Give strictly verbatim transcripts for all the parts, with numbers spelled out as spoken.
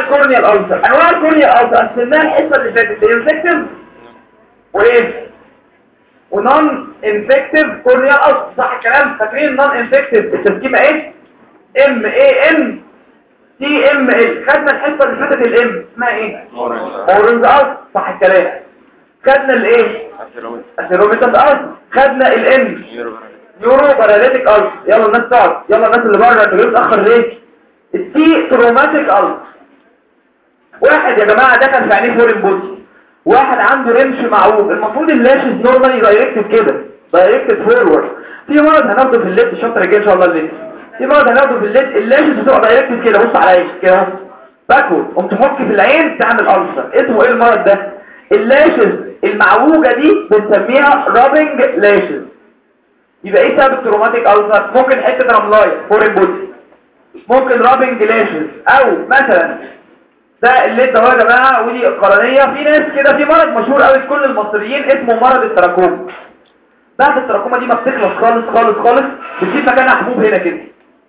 الكورنيال ألسر. انواع الكورنيال ألسر قسمناها الحصه اللي فاتت انفكتيف وايه ونون انفكتيف كورنيال ألسر، صح الكلام؟ فاكرين النون انفكتيف التركيبه ايه؟ ام اي ام تي ام ال. خدنا الحصه اللي فاتت الام اسمها ايه؟ اورنج ألسر، صح الكلام؟ خدنا الايه؟ اثيروميتاس ألسر. خدنا الام نيورو باراليتيك ألسر. يلا الناس تقعد، يلا الناس اللي بره انتوا جايين متاخر ليه؟ التي تروماتيك ألسر. واحد يا جماعه دخل في عينيه فورين بودي، واحد عنده رمش معوج، المفروض اللاشز نورمالي دايركتد كده دايركتد فورورد. في مرض هناخده في الليد الشابتر الجاي ان شاء الله الليد، في مرض هناخده في الليد اللاشز بتبقى دايركتد كده. بص عليا كده اهو باكورد، قمت تحك في العين تعمل ألسر. اسمه ايه المرض ده؟ اللاشز المعوجه دي بنسميها رابنج لاشز. يبقى ايه سبب التروماتيك ألسر؟ ممكن حته رملايه فورين بودي، ممكن رابنج لاشز، او مثلا ده اللي ده يا جماعه ودي قرنيه. في ناس كده في مرض مشهور قوي في كل المصريين اسمه مرض التراكوما. بعد التراكوما دي ما بتخلص خالص خالص خالص بتسيب مكانها حبوب هنا كده،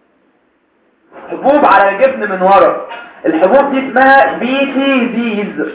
حبوب على الجفن من ورا. الحبوب دي اسمها بي تي ديز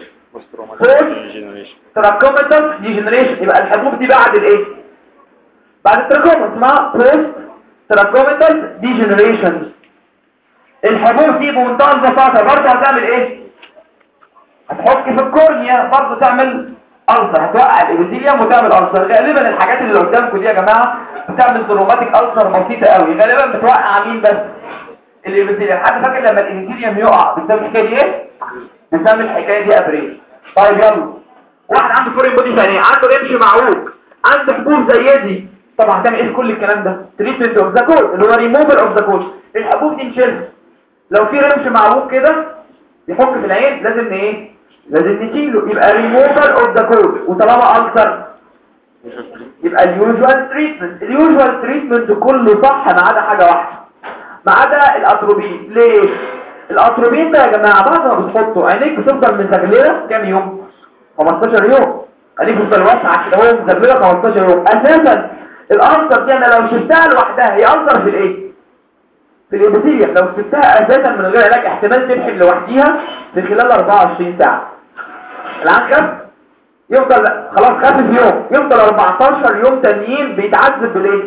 تراكوماتس ديجنريشن. يبقى الحبوب دي بعد الايه؟ بعد التراكوما اسمها بوست تراكوماتس ديجنريشن. الحبوب دي بمنتهى البساطه برضه هتعمل ايه؟ هتحك في الكورنيا برضه تعمل ألسر، هتوقع الإبيثيليوم وتعمل ألسر. غالبا الحاجات اللي قدامكم دي يا جماعه بتعمل تروماتيك ألسر بسيطه قوي، غالبا بتوقع مين بس؟ الإبيثيليوم. حد فاكر لما الإبيثيليوم يقع بتسمي الحكايه دي ايه؟ بنسمي الحكايه دي ابريل. طيب يلا، واحد عنده فورين بودي ثاني، عنده رمش معوج، عنده حبوب زي دي، طبعا هتعمل ايه في كل الكلام ده؟ تريتمنت اوف ذا كول اللي هو ريموفال اوف ذا كول. الحبوب دي نشيلها. لو في رمش معوج كده يحك في العين لازم ايه؟ لازم نشيله، يبقى ريموفال اوف ذا كول. وطالما ألسر يبقى اليوجوال تريتمنت. اليوجوال تريتمنت كله صح ما عدا حاجه واحده، ما عدا الاتروبين. ليه؟ الاتروبين ده يا جماعه بعد ما بتحطه عينيك بتفضل مزغلله كام يوم؟ خمستاشر يوم. عينيك بتفضل واسعه كده اهو مزغلله خمستاشر يوم. اساسا الألسر دي انا لو شلتها لوحدها هي ألسر في الايه؟ في الإبيثيليوم. لو سبتها اساسا من غير علاج احتمال تلحم لوحديها في خلال أربعة وعشرين ساعه. العين خف يفضل خلاص خف في يوم، يفضل أربعتاشر يوم تانيين بيتعذب بالايه؟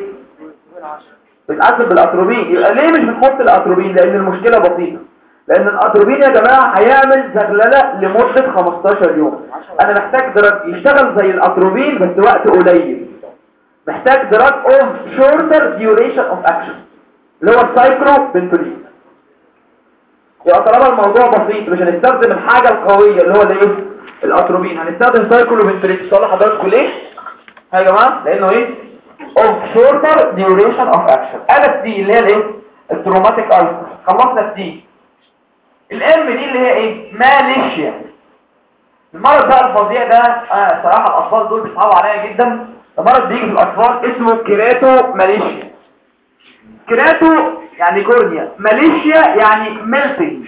بيتعذب بالاتروبين. يبقى ليه مش بنحط الاتروبين؟ لان المشكله بسيطه، لان الاتروبين يا جماعه هيعمل زغلله لمده خمستاشر يوم. انا محتاج دراج يشتغل زي الاتروبين بس وقت قليل، محتاج دراج اوف شورتر ديوريشن اوف اكشن اللي هو السايكلو بنتولين. يبقى طالما الموضوع بسيط مش هنستخدم الحاجه القويه اللي هو الايه؟ الاتروبين، هنستخدم سايكلو بنتولين. صالح حضراتكم ليه يا جماعه؟ لانه ايه؟ of shorter duration of action. أنا الدي اللي هي الايه؟ التروماتيك ألسر. خلصنا الدي. الام دي اللي هي ايه؟ ماليشيا. المرض بقى الفظيع ده آه صراحة الأطفال دول بيصعبوا عليا جدا. المرض بيجي في الأطفال اسمه كيراتو ماليشيا. كيراتو يعني كورنيا، ماليشيا يعني ميلتنج.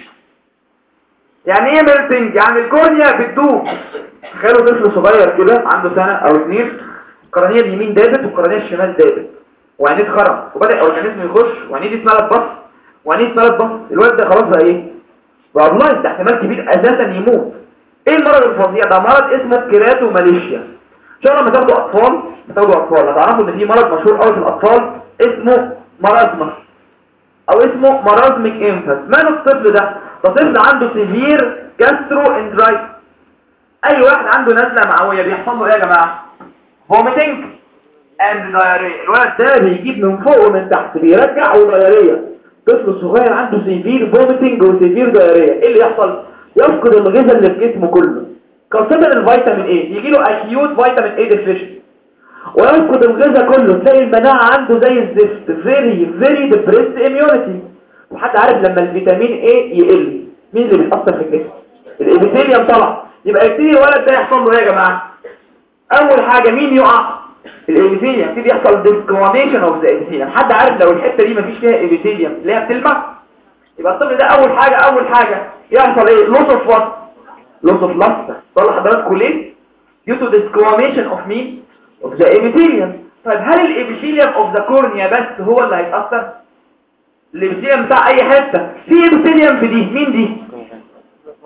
يعني ايه ميلتنج؟ يعني الكورنيا بتدوب. تخيلوا طفل صغير كده عنده سنة أو اتنين، القرنيه اليمين دابت والقرنيه الشمال دابت وعينيه اتخرم وبدا الاورجانيزم يخش وعينيه دي اتملت بص وعينيه اتملت بص. الواد ده خلاص بقى ايه؟ بقى بلايند، ده احتمال كبير اساسا يموت. ايه المرض الفظيع ده؟ مرض اسمه كيراتو ماليشيا. ان شاء الله لما تاخدوا اطفال تاخدوا اطفال هتعرفوا ان في مرض مشهور قوي في الاطفال اسمه مرازمس او اسمه مرازميك انفاس. ماله الطفل ده؟ ده طفل عنده سيفير جاسترو اندرايت. اي واحد عنده نزله معويه بيحصل له ايه يا جماعه؟ vomiting and diarrhea. الولد ده بيجيب من فوق ومن تحت بيرجع ودياريه. طفل صغير عنده سيفير vomiting وسيفير diarrhea. ايه اللي يحصل؟ يفقد الغذاء اللي في جسمه كله، خاصة الفيتامين ايه، يجي له acute فيتامين ايه deficiency ويفقد الغذاء كله. تلاقي المناعة عنده زي الزفت، very very depressed immunity. وحد عارف لما الفيتامين ايه يقل مين اللي بيتأثر في الجسم؟ الابيثيليوم طبعا. يبقى يبتدي الولد ده يحصل له ايه يا جماعة؟ اول حاجة مين يقع؟ الابيثيليوم. يبتدي يحصل ديسكواميشن اوف ذا ابيثيليوم. حد عارف لو الحتة دي مفيش فيها ابيثيليوم اللي هي بتلمع، يبقى الطفل ده اول حاجة اول حاجة يحصل ايه؟ لوس اوف وات؟ لوس اوف لاستر. طلع حضراتكم ليه؟ due to discoloration of مين؟ of the epithelium. طيب هل الابيثيليوم of the cornea بس هو اللي هيتأثر؟ الابيثيليوم بتاع اي حتة. في ابيثيليوم في دي، مين دي؟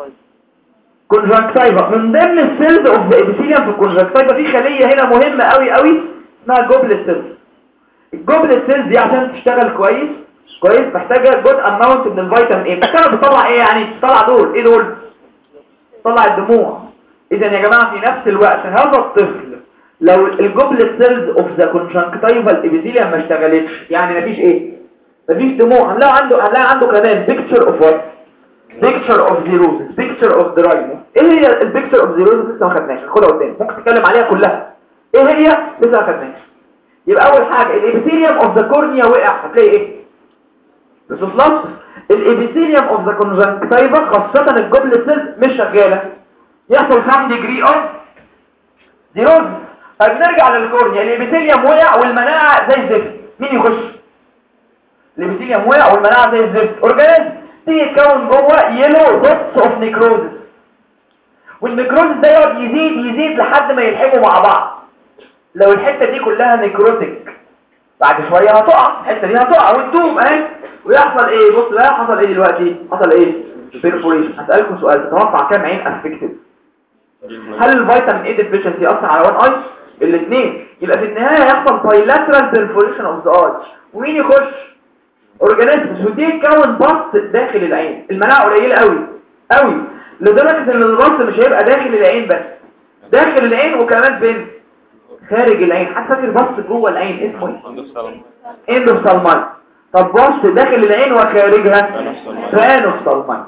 كونجكتيفا. من ضمن السيلز اوف ذا ابيثيليوم في الكونجكتيفا في خليه هنا مهمه قوي قوي اسمها جوبلت سيلز. الجوبلت سيلز دي عشان تشتغل كويس كويس محتاجه جود اماونت من الفيتامين ايه. بتشتغل بتطلع ايه يعني؟ بتطلع دول ايه؟ دول بتطلع الدموع. اذا يا جماعه في نفس الوقت هذا الطفل لو الجوبلت سيلز اوف ذا كونجكتيفا الابيثيليوم ما اشتغلتش يعني مفيش ايه؟ مفيش دموع. هنلاقي عنده هنلاقي عنده كمان بيكتشر اوف وات؟ بيكتشر اوف زيروزس، بيكتشر اوف دراينس. ايه هي البيكتشر اوف زيروزس؟ لسه ما خدناش، خدها قدام ممكن تتكلم عليها كلها. ايه هي؟ لسه ما خدناش. يبقى اول حاجه الابيثيليوم اوف ذا كورنيا وقع، هتلاقي ايه؟ بسوفلاس. الابيثيليوم اوف ذا كونجكتيفا خاصه الجوبلت سيلز مش شغاله، يحصل كام ديجري اوف زيروزس. طيب نرجع للكورنيا، الابيثيليوم وقع والمناعه زي الزفت، مين يخش؟ الابيثيليوم وقع والمناعه زي الزفت، اورجانيزم تيجي تكون جوه يلو دوتس اوف نيكروزس، والنيكروزس ده يقعد يزيد يزيد لحد ما يلحموا مع بعض. لو الحته دي كلها نيكروتيك بعد شويه هتقع، الحته دي هتقع وتدوب اهي، ويحصل ايه؟ بص بقى حصل ايه دلوقتي؟ حصل ايه؟ بيرفوريشن. هسالكم سؤال، تتوقع كام عين افكتد؟ هل الفيتامين اي ديفيشنسي ياثر على وان اي؟ الاثنين. يبقى في النهايه يحصل بايلاترال بيرفوريشن اوف ذا اي، ومين يخش؟ اورجانيزمز، ودي تكون بط داخل العين. المناعه قليله قوي قوي لدرجه ان البط مش هيبقى داخل العين بس، داخل العين وكمان فين؟ خارج العين. حتى فاكر بط جوه العين اسمه ايه؟ اندوفسالمايت. طب بط داخل العين وخارجها بانوفسالمايت.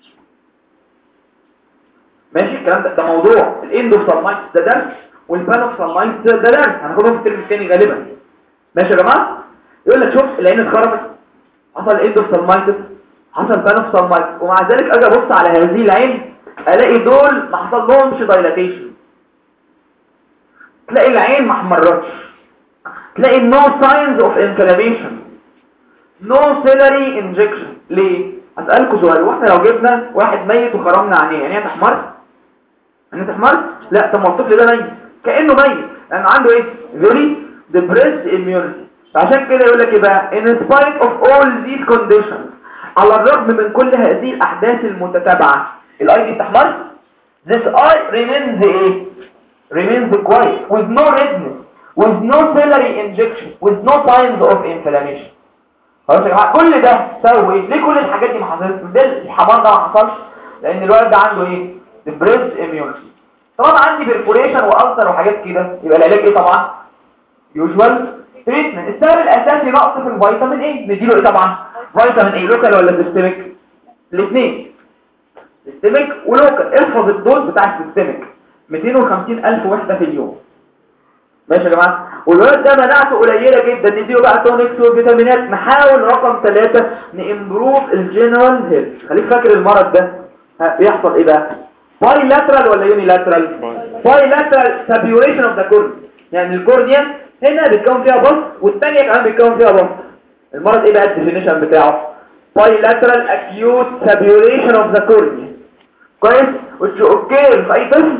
ماشي الكلام ده؟ ده موضوع الاندوفسالمايت ده درس، والبانوفسالمايت ده درس هناخدهم في الترم الثاني غالبا. ماشي يا جماعه؟ يقول لك شوف العين اتخرمت، حصل اندوفسالمايتس، حصل بانوفسالمايتس، ومع ذلك اجي ابص على هذه العين الاقي دول ما حصل لهمش دايلاتيشن، تلاقي العين ما احمرتش، تلاقي نو ساينز اوف انفلاميشن، نو سيلري انجكشن. ليه؟ اسالكم سؤال، واحنا لو جبنا واحد ميت وخرمنا عينيه عينيه تحمر؟ عينيه تحمر؟ لا. طب ما الطفل ده ميت كانه ميت لان عنده ايه؟ فيري ديبريسد اميونيتي. عشان كده يقول لك ايه بقى؟ in spite of all these conditions، على الرغم من كل هذه الاحداث المتتابعه الاي دي بتحمر. this eye remains ايه؟ remains quiet with no redness with no ciliary injection with no signs of inflammation. خلاص يا جماعه كل ده سووا ايه؟ ليه كل الحاجات دي ما حصلتش؟ ده الحمار ده ما حصلش لان الولد ده عنده ايه؟ depressed immunity. طبعا عندي perforation والسر وحاجات كده، يبقى العلاج ايه طبعا؟ usual treatment. السبب الاساسي نقص في الفيتامين ايه، نديله ايه طبعا؟ فيتامين ايه لوكال ولا سيستميك؟ الاثنين سيستميك ولوكال. احفظ الدوز بتاع السيستميك مئتين وخمسين ألف وحده في اليوم. ماشي يا جماعه؟ والولد ده مناعته قليله جدا، نديله بقى تونكس وفيتامينات. نحاول رقم ثلاثة نامبروف الجنرال هيلث. خليك فاكر المرض ده بيحصل ايه بقى؟ بايلاترال ولا يونيلاترال؟ بايلاترال سابيوريشن اوف ذا كورنيا، يعني الكورنيا هنا بيتكون فيها بط والثانيه كمان بيتكون فيها بط. المرض ايه بقى الديفينيشن بتاعه؟ bilateral acute saturation of the cornea. كويس؟ which occur في اي طفل؟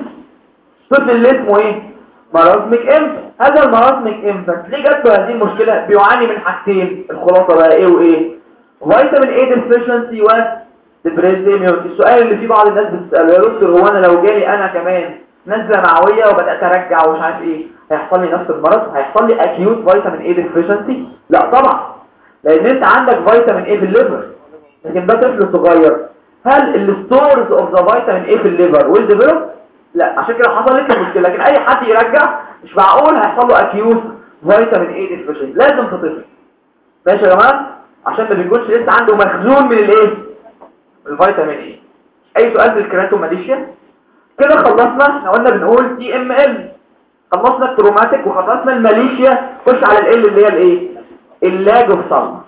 طفل اللي اسمه ايه؟ مرضمك امتى؟ هذا المرضمك امتى؟ ليه جت له هذه المشكله؟ بيعاني من حاجتين، الخلاصه بقى ايه وايه؟ فيتامين ايه deficiency و depressed immunity. السؤال اللي فيه بعض الناس بتساله، يا دكتور هو انا لو جالي انا كمان نزله معويه وبدات ارجع ومش عارف ايه، هيحصل لي نفس المرض؟ هيحصل لي acute فيتامين ايه deficiency؟ لا طبعا، لان انت عندك فيتامين ايه في الليفر، لكن ده طفل صغير. هل الستورز اوف ذا فيتامين ايه في الليفر ويل ديفلوب؟ لا، عشان كده حصلت لي مشكله. لكن اي حد يرجع مش معقول هيحصل له اكيوت فيتامين ايه ديفيشنسي، لازم في طفل. ماشي يا جماعه؟ عشان ما بيكونش لسه عنده مخزون من الايه؟ الفيتامين ايه. اي سؤال في الكراتوماليشيا؟ كده خلصنا. احنا قلنا بنقول تي ام ال، خلصنا التروماتيك وخلصنا الماليشيا. خش على ال اللي هي الايه؟ اللاج اوف صلمه.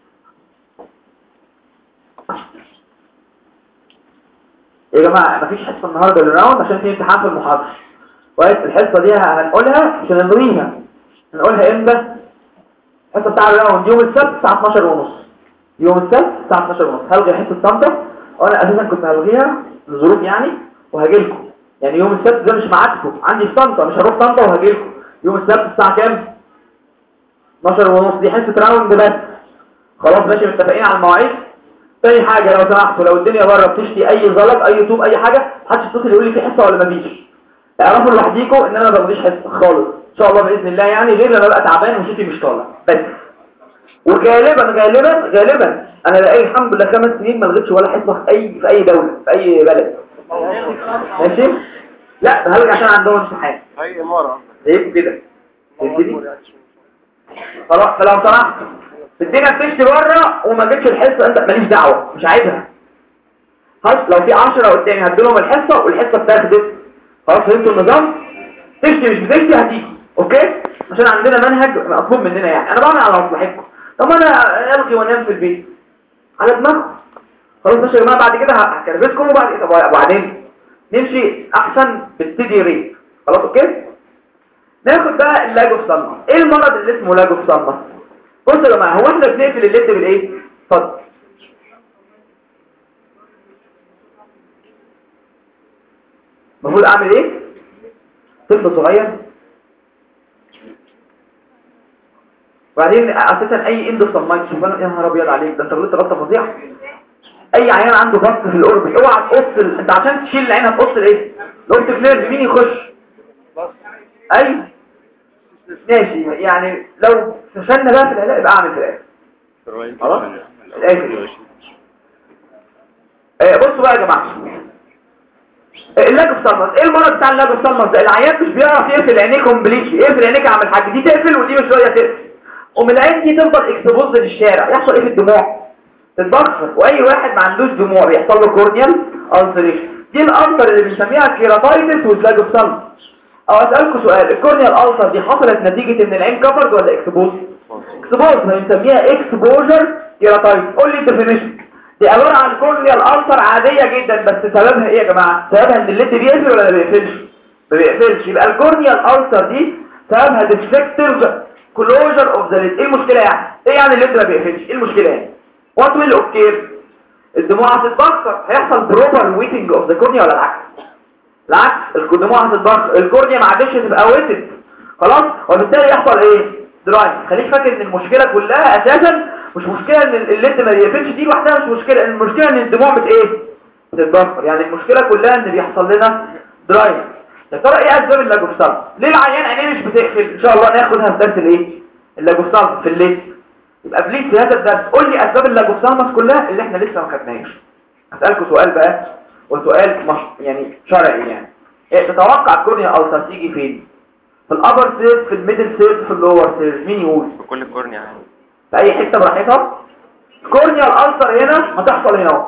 يا جماعه مفيش حصه النهارده للراوند عشان في امتحان في المحاضره. كويس؟ الحصه دي هنقولها عشان نلغيها. هنقولها امتى؟ الحصه بتاع الراوند يوم السبت الساعه اتناشر ونص. يوم السبت الساعه اتناشر ونص هلغي حصه طنطا، وانا اساسا كنت هلغيها لظروف يعني وهاجي لكم. يعني يوم السبت ده مش معاكم، عندي في طنطا، مش هروح طنطا وهاجي لكم. يوم السبت الساعه كام؟ اتناشر ونص. دي حصه راوند بس. خلاص ماشي، متفقين على المواعيد؟ تاني حاجه لو سمحتوا لو الدنيا بره بتشتي اي زلط اي طوب اي حاجه محدش يتصل يقول لي في حصه ولا مفيش. اعرفوا لوحديكم ان انا ما باخدش حصه خالص ان شاء الله باذن الله، يعني غير لما ابقى تعبان وشتي مش طالع بس. وغالبا غالبا غالبا انا بقالي الحمد لله خمس سنين ما لغيتش ولا حصه في اي في اي دوله في اي بلد. ماشي؟ لا هلغي عشان عندهم امتحان اي اماره ايه كده خلاص. فلو سمحت الدنيا بتشتي بره وما جتش الحصه انت ماليش دعوه مش عايزها. خلاص لو في عشرة قدامي هديلهم الحصه والحصه اتاخدت خلاص فهمتوا النظام. تشتي مش بتشتي هتيجي اوكي عشان عندنا منهج مطلوب مننا، يعني انا بعمل على مصلحتكم. طب انا الغي وانام في البيت على دماغكم خلاص ماشي يا جماعه. بعد كده هكربسكم وبعد كده وبعدين نمشي احسن بالستيدي ريت خلاص اوكي. ناخد بقى اللاجوفسالمس. ايه المرض اللي اسمه لاجوفسالمس؟ بصوا يا جماعه هو احنا بنقفل الليد بالايه؟ اتفضل. المفروض اعمل ايه؟ طفل صغير وبعدين اساسا اي اندوسالمايت شوف انا يا نهار ابيض عليك ده انت غلطت غلطه فظيعه. اي عيان عنده بط في القرب اوعى تقص ال... انت عشان تشيل العين هتقص الايه؟ الاوبتيك نيرف مين يخش؟ اي ماشي يعني لو فشلنا بقى في العلاج يبقى اعمل في الاخر خلاص الاخر. آه بصوا بقى يا جماعه اللاجوفسالمس. ايه المرض بتاع اللاجوفسالمس ده؟ العيان مش بيعرف يقفل عينيه كومبليتلي. يقفل عينيك يا عم الحاج دي تقفل ودي شويه تقفل ومن العين دي تفضل اكسبوز للشارع. يحصل ايه في الدموع؟ تتبخر. واي واحد ما عندوش دموع بيحصل له كورنيال ألسريشن. دي الألسر اللي بنسميها كيراتايتس واللاجوفسالمس. او اسالكم سؤال الكورنيال ألسر دي حصلت نتيجه ان العين كفرد ولا اكسبوز؟ اكسبوز بنسميها اكسبوجر كيراتايتس. قول لي الديفينيشن. دي عباره عن كورنيال ألسر عاديه جدا بس سببها ايه يا جماعه؟ سببها ان الليد بيقفل ولا ما بيقفلش؟ ما بيقفلش. يبقى الكورنيال ألسر دي سببها ديفكتيف كلوجر اوف ذا ليد. ايه المشكله يعني؟ ايه يعني الليد ما بيقفلش؟ ايه المشكله يعني؟ وات ويل اوكير؟ الدموع هتتبخر هيحصل بروبر ويتنج اوف ذا كورنيا ولا العكس؟ العكس الدموع هتتبخر الكورنيا ما عادش تبقى ويتد خلاص وبالتالي يحصل ايه؟ دراي. خليك فاكر ان المشكله كلها اساسا مش مشكله ان الليد ما بيقفلش دي لوحدها مش مشكله. المشكله ان الدموع بت ايه؟ بتتبخر. يعني المشكله كلها ان بيحصل لنا دراي. يا ترى ايه اسباب اللاجوفسالمس؟ ليه العيان عينيه مش بتقفل؟ ان شاء الله ناخدها في درس الايه؟ اللاجوفسالمس في الليد. يبقى بليز في هذا الدرس قول لي اسباب اللاجوفسالمس كلها اللي احنا لسه ما خدناهاش. هسالكم سؤال بقى وسؤال مش يعني شرعي يعني. إيه تتوقع الكورنيا ألسر تيجي فين؟ في الابر سيرف في الميدل سيرف في اللور سيرف؟ مين يقول؟ في كل الكورنيا يعني في اي حته براحتها. الكورنيا الألسر هنا هتحصل هنا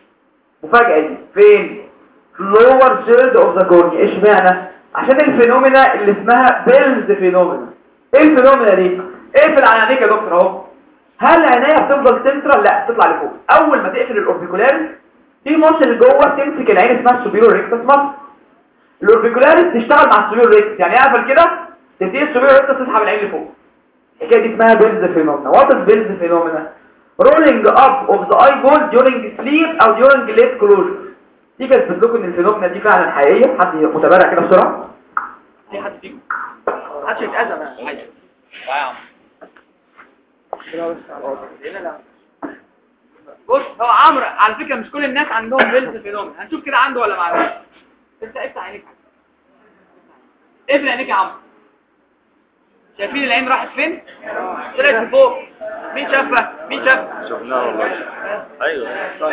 مفاجاه دي فين؟ في اللور سيرف اوف ذا كورنيا. ايش معنى؟ عشان الفينومينا اللي اسمها بيلز فينومينا. ايه الفينومينا دي؟ اقفل على عينيك يا دكتور اهو. هل عينيا بتفضل سنترال؟ لا تطلع لفوق. اول ما تقفل الاوربيكولاريس في مصل جوه تمسك العين اسمها السوبيريور ريكتس مصل. الاوربيكولاريس تشتغل مع السوبيريور ريكتس يعني اقفل كده تبتدي السوبيريور ريكتس تسحب العين لفوق. الحكايه دي اسمها بيلز فينومينا. وات از بيلز فينومينا؟ رولينج اب اوف ذا اي بول ديورنج سليب او ديورنج ليت كلوجر. دي كانت بتثبت لكم ان الفينومينا دي فعلا حقيقيه. حد متبرع كده بسرعه؟ في حد فيكم محدش يتأذى من حاجه بص هو عمرو على فكرة مش كل الناس عندهم بيلز فينومين. هنشوف كده عنده ولا ما عندوش. انت افتح عينيك اقفل عينيك يا عمرو. شايفين العين راحت فين؟ طلعت لفوق. مين شافها؟ مين شافها؟ شفناها والله. ايوه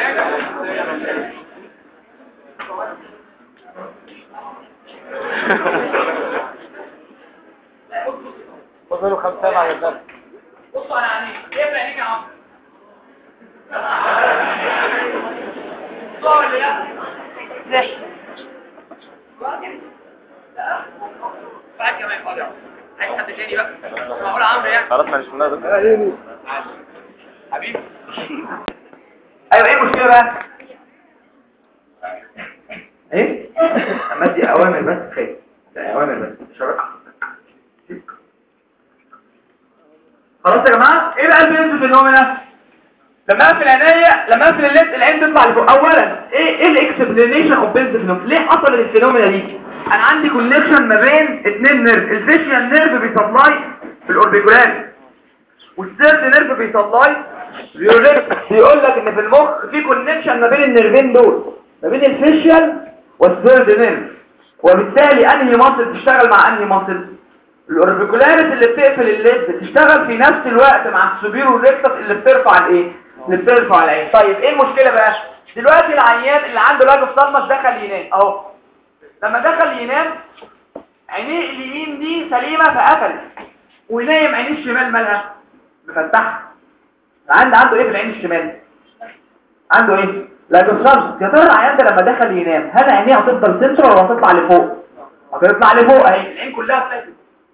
وصلوا خمسة على الدرس. بصوا على عينيك اقفل عينيك يا عمرو. صور اللي يا زي بعد كمان فاضي. عايز حد تاني بقى؟ معقول عمرو يعني؟ خلاص ما شفناها ده. حبيبي ايوه ايه المشكله بقى؟ ايه؟ اما دي اوامر بس خير. ده اوامر بس شرط. خلاص يا جماعه ايه بقى البيلز فينومينا؟ لما اقفل عينيا لما اقفل الليد العين تطلع لفوق. اولا ايه ايه الاكسبلانيشن اوف بيلز فينومينا؟ ليه حصلت الفينومينا دي؟ انا عندي كونكشن ما بين اثنين نيرف. الفيشيال نيرف بيسبلاي في الاوربيكولاريس والثيرد نيرف بيسبلاي بيوريك بيقول لك ان في المخ في كونكشن ما بين النيرفين دول، ما بين الفيشيال والثيرد نيرف، وبالتالي انهي ماسل تشتغل مع انهي ماسل؟ الاوربيكولاريس اللي بتقفل الليد تشتغل في نفس الوقت مع السوبيرو ريكتس اللي بترفع الايه؟ اللي بترفع العين. طيب ايه المشكله بقى؟ دلوقتي العيان اللي عنده لاجوفثالمس دخل ينام اهو، لما دخل ينام عينيه اليمين دي سليمه فقفلت، ونايم عينيه الشمال مالها مفتحه. عند عنده ايه في العين الشمال؟ عنده ايه؟ لاجوفثالمس. يا ترى العيان ده لما دخل ينام هل عينيه هتفضل سنترال ولا هتطلع لفوق؟ هتطلع لفوق اهي، العين كلها فلاتت.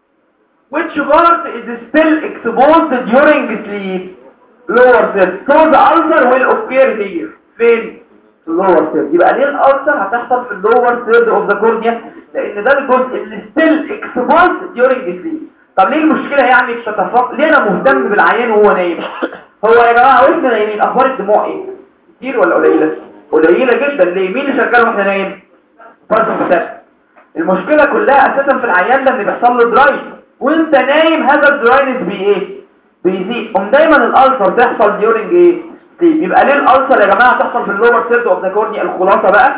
Which part is still exposed during sleep? Lower third. So the ulcer will occur here. فين؟ lower third. يبقى ليه الألسر هتحصل في lower third of the cornea؟ لأن ده الجزء اللي still exposed during sleep. طب ليه المشكلة يعني بتتفق؟ ليه أنا مهتم بالعيان وهو نايم؟ هو يا جماعة وإحنا نايمين أخبار الدموع إيه؟ كتير ولا قليلة؟ قليلة جدا. ليه؟ مين اللي شغال وإحنا نايم؟ بارسمبثيك. المشكلة كلها أساسا في العيان ده إن بيحصل له درايف، وانت نايم هذا الدراينس بايه؟ بيزيد. قوم دايما الالسر تحصل ديورنج ايه؟ سليب. يبقى ليه الالسر يا جماعه تحصل في اللور سيرد اوف ذا كورنيا؟ الخلاصه بقى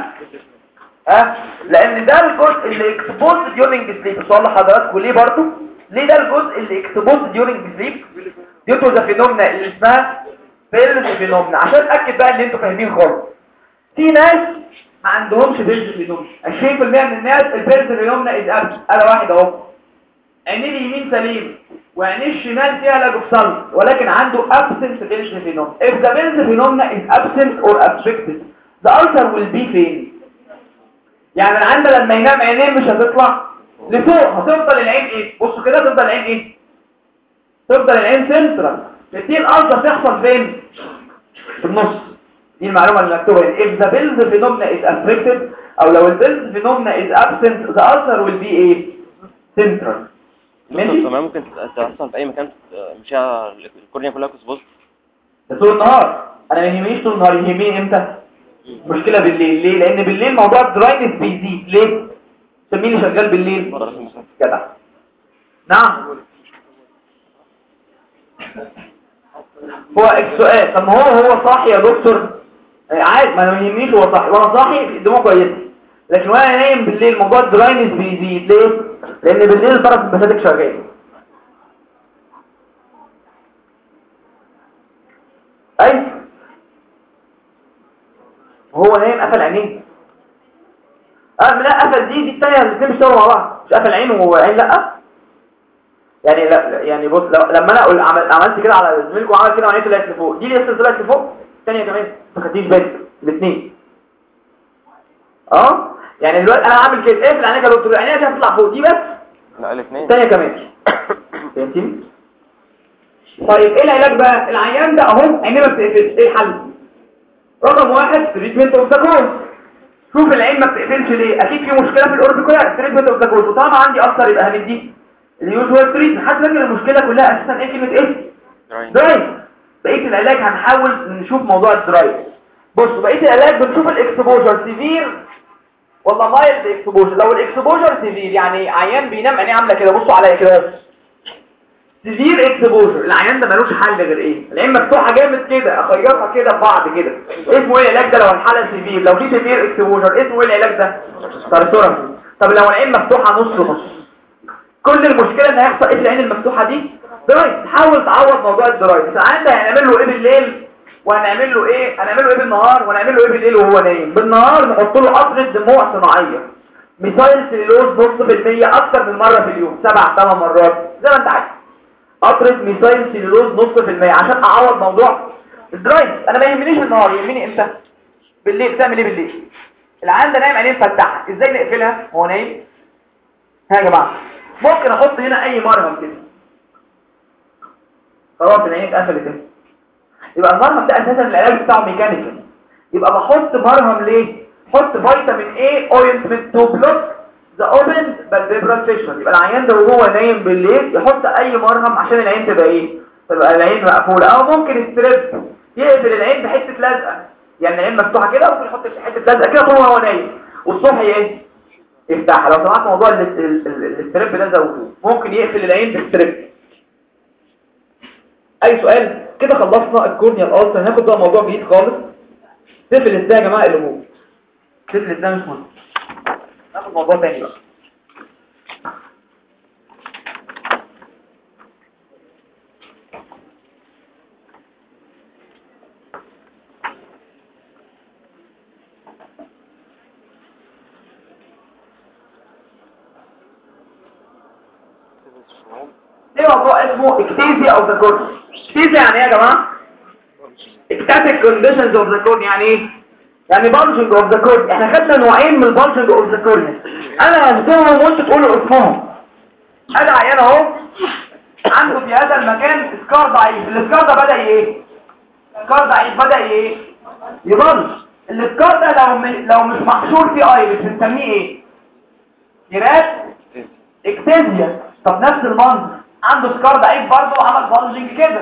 ها أه؟ لان ده الجزء اللي اكسبوزد ديورنج سليب. السؤال لحضراتكم ليه برضو؟ ليه ده الجزء اللي اكسبوزد ديورنج سليب؟ ديو تو ذا فينومنا اللي اسمها بيلز فينومنا. عشان اتاكد بقى ان انتوا فاهمين خالص، في ناس ما عندهمش بيلز فينومنا. عشرين بالمية من الناس البيلز فينومنا از ابس. انا واحد اهو عينيه اليمين سليم وعينيه الشمال فيها لاجوفثالمس ولكن عنده absent Bell's phenomenon. If the Bell's phenomenon is absent or obstructed, the ulcer will be فين؟ يعني العند لما ينام عينيه مش هتطلع لفوق، هتفضل العين ايه؟ بصوا كده تفضل العين ايه؟ تفضل العين سنترال. دي الالسر تحصل فين؟ في النص. دي المعلومه اللي مكتوبه هنا. If the Bell's phenomenon is obstructed او لو ال Bell's phenomenon is absent, the ulcer will be ايه؟ سنترال. ماشي تمام. ممكن تحصل في اي مكان مش الكورنيا كلها كسبوز ده طول النهار. انا ما يهمنيش طول النهار، يهمني امتى؟ مشكله بالليل. ليه؟ لان بالليل موضوع الدراينس بيزيد. ليه؟ مين اللي شغال بالليل؟ جدع. نعم. هو السؤال طب ما هو هو صاحي يا دكتور عادي، ما انا ما يهمنيش هو صاحي وانا صاحي دموعه كويسه، لكن وانا نايم بالليل موضوع الدراينس بيزيد. ليه؟ لان بالليل الطرف البساتك شغال. اي وهو نايم قفل عينيه. اه لا قفل دي دي الثانيه الاثنين بيشتغلوا مع بعض. مش قفل عينه وعين لا يعني لا يعني بص لما انا اقول عمل عملت كده على زميلكم وعمل كده وعينيه طلعت لفوق، دي لسه طلعت لفوق، الثانيه كمان ما خدتيش بالك الاثنين. اه يعني دلوقتي انا عامل كده اقفل عينيك يا دكتور، عينيها دي هتطلع فوق دي بس لا الاثنين الثانيه كمان. فهمتني؟ طيب ايه العلاج بقى؟ العيان ده اهو عينيه ما بتقفلش، ايه الحل؟ رقم واحد تريتمنت اوف ذا كوز. شوف العين ما بتقفلش ليه؟ اكيد في مشكله في الاوربيكولار. تريتمنت اوف ذا كوز. وطالما عندي اثر يبقى هندي اليوجوال تريتمنت. حتى لكن المشكله كلها اساسا ايه؟ كلمه ايه؟ درايف. بقيه العلاج هنحاول نشوف موضوع الدرايف. بصوا بقيه العلاج بنشوف الاكسبوجر سيفير والله مايلد اكسبوجر. لو الاكسبوجر سيفير يعني عيان بينام عينيه عامله كده، بصوا عليا كده سيفير اكسبوجر، العيان ده ملوش حل غير ايه؟ العين مفتوحه جامد كده، اخيطها كده ببعض كده. اسمه ايه العلاج ده لو الحاله سيفير؟ لو في سيفير اكسبوجر اسمه ايه العلاج ده؟ ترسورة. طب لو العين مفتوحه نص نص، كل المشكله ان هيحصل ايه في العين المفتوحه دي؟ درايت. حاول تعوض موضوع الدرايت. العيان ده هنعمل له ايه بالليل وهنعمل له ايه؟ هنعمل له ايه بالنهار وهنعمل له ايه بالليل وهو نايم؟ بالنهار نحط له قطره دموع صناعيه ميثايل سيلولوز نص في المية اكتر من مره في اليوم، سبع ثمان مرات زي ما انت عايز. قطره ميثايل سيلولوز نص في المية عشان اعوض موضوع الدرايت. انا ما يهمنيش النهار، يهمني امتى؟ بالليل. تعمل ايه بالليل؟ العيان ده نايم عينيه مفتحه، ازاي نقفلها وهو نايم؟ ها يا جماعه ممكن احط هنا اي مرهم كده، خلاص العين اتقفلت كده. يبقى المرهم ده اساسا العلاج بتاعه ميكانيكال. يبقى بحط مرهم ليه؟ حط فيتامين اي اوينتمنت تو بلوك ذا اوبن بالفيبرال فيشن. يبقى العيان ده وهو نايم بالليل يحط اي مرهم عشان العين تبقى ايه؟ تبقى العين مقفوله. او ممكن ستريب يقفل العين بحته لزقه، يعني العين مفتوحه كده ممكن يحط حته لزقه كده طول ما هو نايم والصبح ايه؟ يفتحها. لو سمعت موضوع الستريب ده زودوه، ممكن يقفل العين بالستريب. اي سؤال؟ كده خلصنا الكورنيال ألسر. هناخد بقى موضوع جديد خالص. سيفلس ده يا جماعة اللي هو سيفلس ده مش مهم، ناخد موضوع تاني بقى. ايه موضوع اسمه اكتيزيا اوف ذا كورنيا. اكتيزيا يعني ايه يا جماعه؟ اكتاتيك كونديشنز اوف ذا كورنيا. يعني ايه؟ يعني بلجنج اوف ذا كورنيا. احنا خدنا نوعين من البلجنج اوف ذا كورنيا، انا هذكرهم وانت تقولوا اسمهم. ادي عيان اهو عنده في هذا المكان سكار ضعيف. السكار ده بدا ايه؟ سكار ضعيف بدا ايه؟ يبلج. السكار ده لو م... لو مش محشور فيه ايرس بنسميه ايه؟ جرات اكتيزيا. طب نفس المنظر عنده سكار ضعيف برضه عمل بلجنج كده،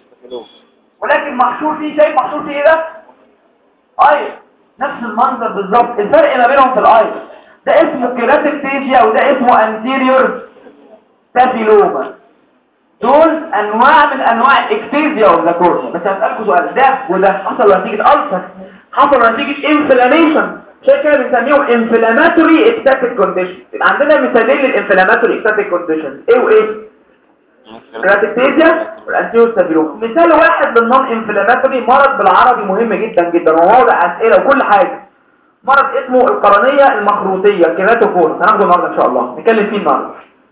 ولكن محشور فيه، شايف محشور فيه ايه ده؟ ايرس. نفس المنظر بالظبط. الفرق ما بينهم في الايرس، ده اسمه كيراتكتيزيا وده اسمه انتيريور ستافيلوما. دول انواع من انواع الاكتيزيا اوف ذا كورنيا. بس هسألكوا سؤال، ده وده حصل نتيجة ألسر، حصل نتيجة انفلاميشن، عشان كده بنسميهم انفلاماتوري اكتاتيك كونديشن. يبقى عندنا مثالين للانفلاماتوري اكتاتيك كونديشن، ايه وايه؟ كيراتكتيزيا والانتيريور ستافيلوما. مثال واحد للنون انفلاماتوري، مرض بالعربي مهم جدا جدا وموضع اسئله وكل حاجه، مرض اسمه القرنيه المخروطيه كيراتوكونس. هناخده النهارده ان شاء الله، نتكلم فيه النهارده.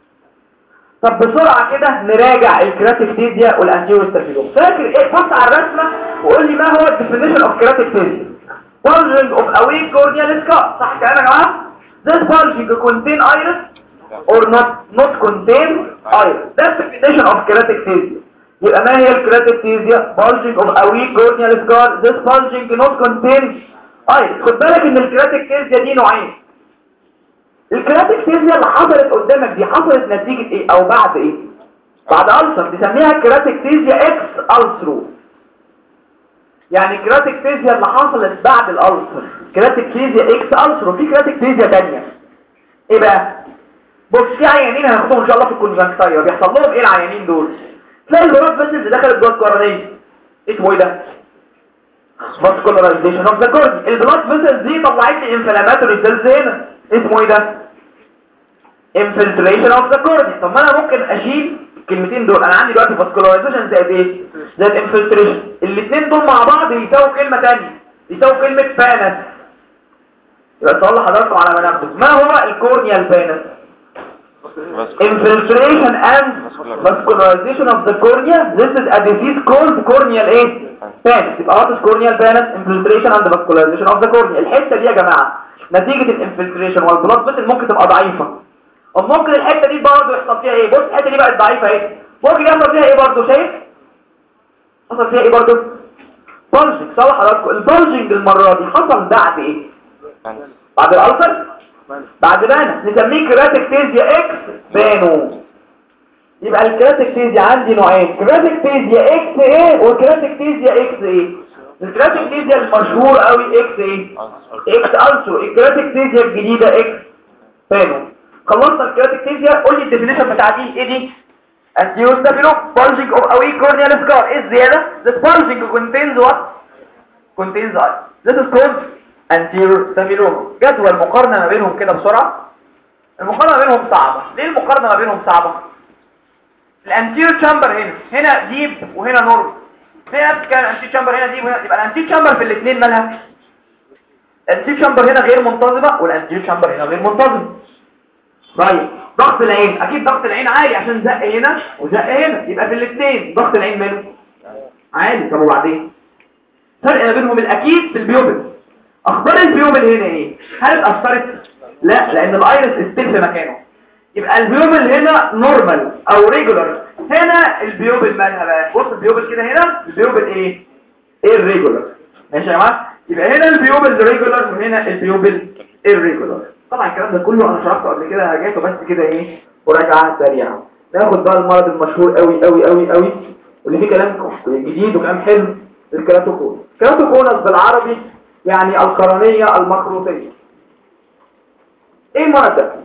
طب بسرعه كده نراجع الكيراتكتيزيا والانتيريور ستافيلوما. فاكر ايه؟ بص على الرسمه وقول لي ما هو الديفينيشن اوف كيراتكتيزيا. bulging of a weak corneal scar. صح كده يا جماعه؟ this bulging contain iris or not not contain iris. that's the definition of keratectasia. يبقى ما هي الكيراتكتيزيا؟ bulging of a weak corneal scar. this bulging not contain iris. خد بالك ان الكيراتكتيزيا دي نوعين. الكيراتكتيزيا اللي حصلت قدامك دي حصلت نتيجة ايه او بعد ايه؟ بعد ألسر، بنسميها كيراتكتيزيا اكس ألسرو. يعني الكيراتكتيزيا اللي حصلت بعد الألسر كيراتكتيزيا اكس ألسرو. في كيراتكتيزيا تانية ايه بقى؟ بص، في عيانين هناخدهم ان شاء الله في الكونجكتيفا بيحصل لهم ايه العيانين دول؟ تلاقي البلاد فيسلز دخلت جوه القرنيه، اسمه ايه ده؟ فاسكولارايزيشن اوف ذا كورنيا. البلاد فيسلز دي طلعت لي انفلاماتوري سيلز هنا، اسمه ايه ده؟ انفلتريشن اوف ذا كورنيا. طب ما انا ممكن اشيل الكلمتين دول، انا عندي دلوقتي فاسكولارايزيشن زائد ايه؟ زائد انفلتريشن. الاثنين دول مع بعض يساووا كلمه ثانيه، يساووا كلمه بانس. يبقى صلح حضراتكم على ما ناخده. ما هو الكورنيال بانس؟ infiltration and vascularization of the cornea. This is a disease called corneal ايه؟ pannus. يبقى what is corneal pannus? infiltration and vascularization of the cornea. الحته دي يا جماعه نتيجه الانفلتريشن والبلاد فيسل ممكن تبقى ضعيفه، وممكن الحته دي برضه يحصل فيها ايه؟ بص الحته دي بقت ضعيفه اهي، ممكن يحصل فيها ايه برضه؟ شايف حصل فيها ايه برضه؟ بلجنج. صح حضراتكم؟ البلجنج المره دي حصل بعد ايه؟ بعد الألسر، بعد بانس. نسميه كيراتكتيزيا اكس بانو. يبقى الكيراتكتيزيا عندي نوعين، كيراتكتيزيا اكس ايه وكيراتكتيزيا اكس ايه. الكيراتكتيزيا المشهور قوي اكس ايه؟ اكس ألسرو. الكيراتكتيزيا الجديده اكس بانو. خلصنا الكيراتكتيزيا. قول لي الديفينيشن بتاع دي ايه دي؟ anterior staphylo bulging of a weak corneal scar. ايه الزياده؟ this bulging contains what? contains iris. this is called anterior staphylo. جدول مقارنه ما بينهم كده بسرعه. المقارنه ما بينهم صعبه. ليه المقارنه ما بينهم صعبه؟ الانتيريور تشامبر هنا هنا ديب وهنا نورمال. في نفس كان الانتيريور تشامبر هنا ديب وهنا، يبقى الانتيريور تشامبر في الاثنين مالها؟ الانتيريور تشامبر هنا غير منتظمه والانتيريور تشامبر هنا غير منتظم. طيب ضغط العين، اكيد ضغط العين عالي عشان زق هنا وزق هنا، يبقى في الاثنين ضغط العين ماله؟ عالي. طب وبعدين فرق ما بينهم الاكيد في البيوبل. اخبار البيوبل هنا ايه؟ هل اتاثرت؟ لا، لان الايرس استيل في مكانه. يبقى البيوبل هنا نورمال او ريجولار. هنا البيوبل مالها بقى؟ بص البيوبل كده هنا البيوبل ايه؟ ايه الريجولار. ماشي يا جماعه؟ يبقى هنا البيوبل ريجولار وهنا البيوبل الريجولار. طبعا الكلام ده كله انا شرحته قبل كده، هجيته بس كده ايه مراجعه سريعه. ناخد بقى المرض المشهور قوي قوي قوي قوي واللي فيه كلام جديد وكلام حلو، الكيراتوكونس. الكيراتوكونس بالعربي يعني القرنيه المخروطيه. ايه المرض ده؟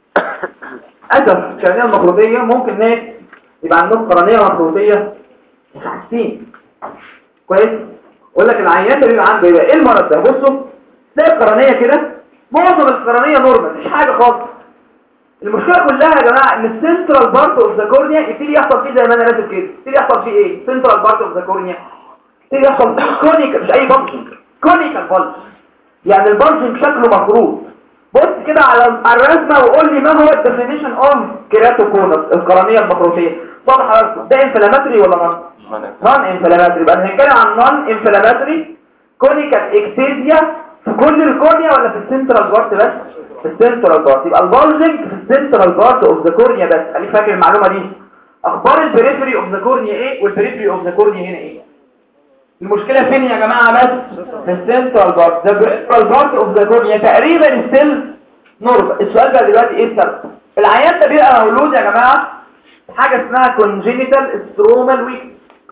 اسف القرنيه المخروطيه ممكن ناس يبقى عندهم قرنيه مخروطيه مش عارفين كويس. اقول لك العيان ده بيبقى عنده ايه المرض ده؟ بصوا تلاقي القرنيه كده، معظم القرنيه نورمال مفيش حاجه خالص. المشكله كلها يا جماعه ان السنترال بارت اوف ذا كورنيا يبتدي يحصل فيه زي ما انا راسم كده، يبتدي يحصل فيه ايه؟ سنترال بارت اوف ذا كورنيا يبتدي يحصل فيه كونيكال، مش اي بلجنج، كونيكال بلج، يعني البلجنج شكله مخروط. بص كده على الرسمه وقول لي ما هو الديفينيشن اوف كيراتوكونس القرنيه المخروطيه. طبعا حضرتك ده انفلاماتوري ولا نون؟ نون انفلاماتوري. يبقى هنتكلم عن نون انفلاماتوري كونيكال اكتيزيا في كل الكورنيا ولا في السنترال بارت بس؟ في السنترال بارت. يبقى البلجنج في السنترال بارت اوف ذا كورنيا بس. خليك فاكر المعلومه دي. اخبار البريفري اوف ذا كورنيا ايه والبريفري اوف ذا كورنيا هنا ايه؟ المشكله فين يا جماعه؟ بس في السنترال بارت. ذا بريفرال بارت اوف ذا كورنيا تقريبا ستيل نورمال. السؤال بقى دلوقتي ايه السبب؟ العيان ده بيبقى مولود يا جماعه حاجه اسمها كونجينيتال سترومال ويك.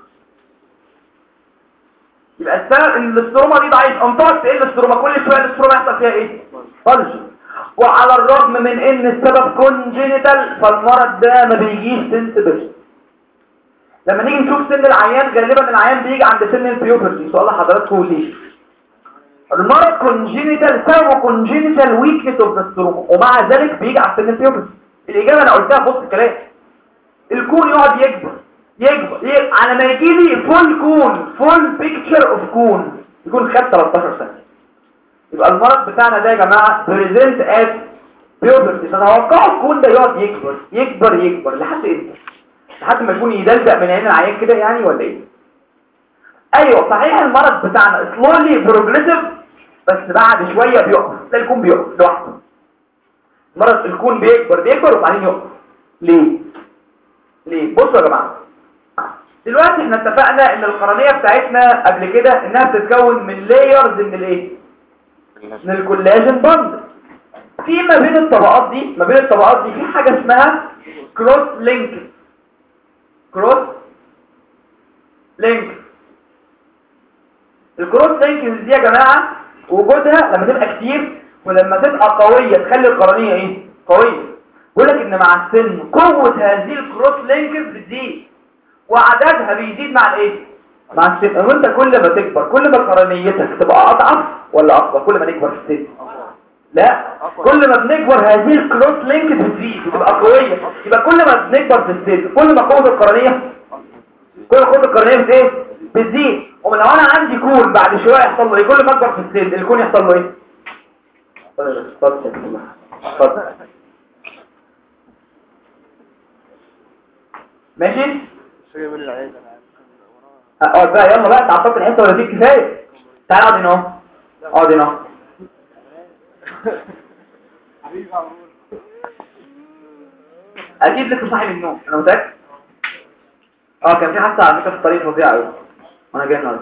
يبقى السبب ان الاستروما دي ضعيف. انطاق ايه الاستروما؟ كل شويه الاستروما يحصل فيها ايه؟ بلج. وعلى الرغم من ان السبب كونجينيتال فالمرض ده ما بيجيش سنسبل. لما نيجي نشوف سن العيان غالبا العيان بيجي عند سن البيوبرتي. سؤال لحضراتكم ليه المرض كونجينيتال؟ سببه كونجينيتال ويكنس اوف ذا ستروما ومع ذلك بيجي عند سن البيوبرتي. الاجابه انا قلتها في وسط الكلام. الكون يقعد يكبر يكبر, يكبر. على ما يجي لي فول كون، فول بيكتشر اوف كون، يكون خد ثلاثة عشر سنه. يبقى المرض بتاعنا ده يا جماعه بريزنت ات بيوبرتي. تتوقعوا الكون ده يقعد يكبر يكبر يكبر لحد امتى؟ لحد ما يكون يدلدق من عين العيان كده يعني ولا ايه؟ ايوه صحيح المرض بتاعنا سلولي بروجريسيف بس بعد شويه بيقف. تلاقي الكون بيقف لوحده. مرض الكون بيكبر بيكبر وبعدين يقف. ليه؟ ليه؟ بصوا يا جماعه دلوقتي احنا اتفقنا ان القرنيه بتاعتنا قبل كده انها بتتكون من لايرز من الايه؟ من الكولاجين باند. في ما بين الطبقات دي ما بين الطبقات دي في حاجه اسمها كروس لينك. كروس لينك الكروس لينك دي يا جماعه وجودها لما تبقى كتير ولما تبقى قويه تخلي القرنيه ايه؟ قويه. بيقول لك ان مع السن قوه هذه الكروس لينكس بتزيد وعددها بيزيد مع الايه؟ مع السن. وانت كل ما تكبر كل ما قرنيتك تبقى اضعف ولا اقوى كل ما نكبر في السن؟ لا، كل ما بنكبر هذه الكروس لينك بتزيد وتبقى قويه. يبقى كل ما بنكبر في السن كل ما قوه القرنيه كل ما قوه القرنيه بت ايه؟ بتزيد. ولو انا عندي كون بعد شويه يحصل له ايه؟ كل ما اكبر في السن الكون يحصل له ايه؟ اتفضل اتفضل ماشي. اقعد بقى يلا بقى تعطلت الحته ولا دي كفايه؟ تعال اقعد هنا اهو اقعد هنا اهو. اكيد لسه صاحي من النوم انا متاكد. اه كان في حادثه على فكره في الطريق فظيعه قوي وانا جاي النهارده.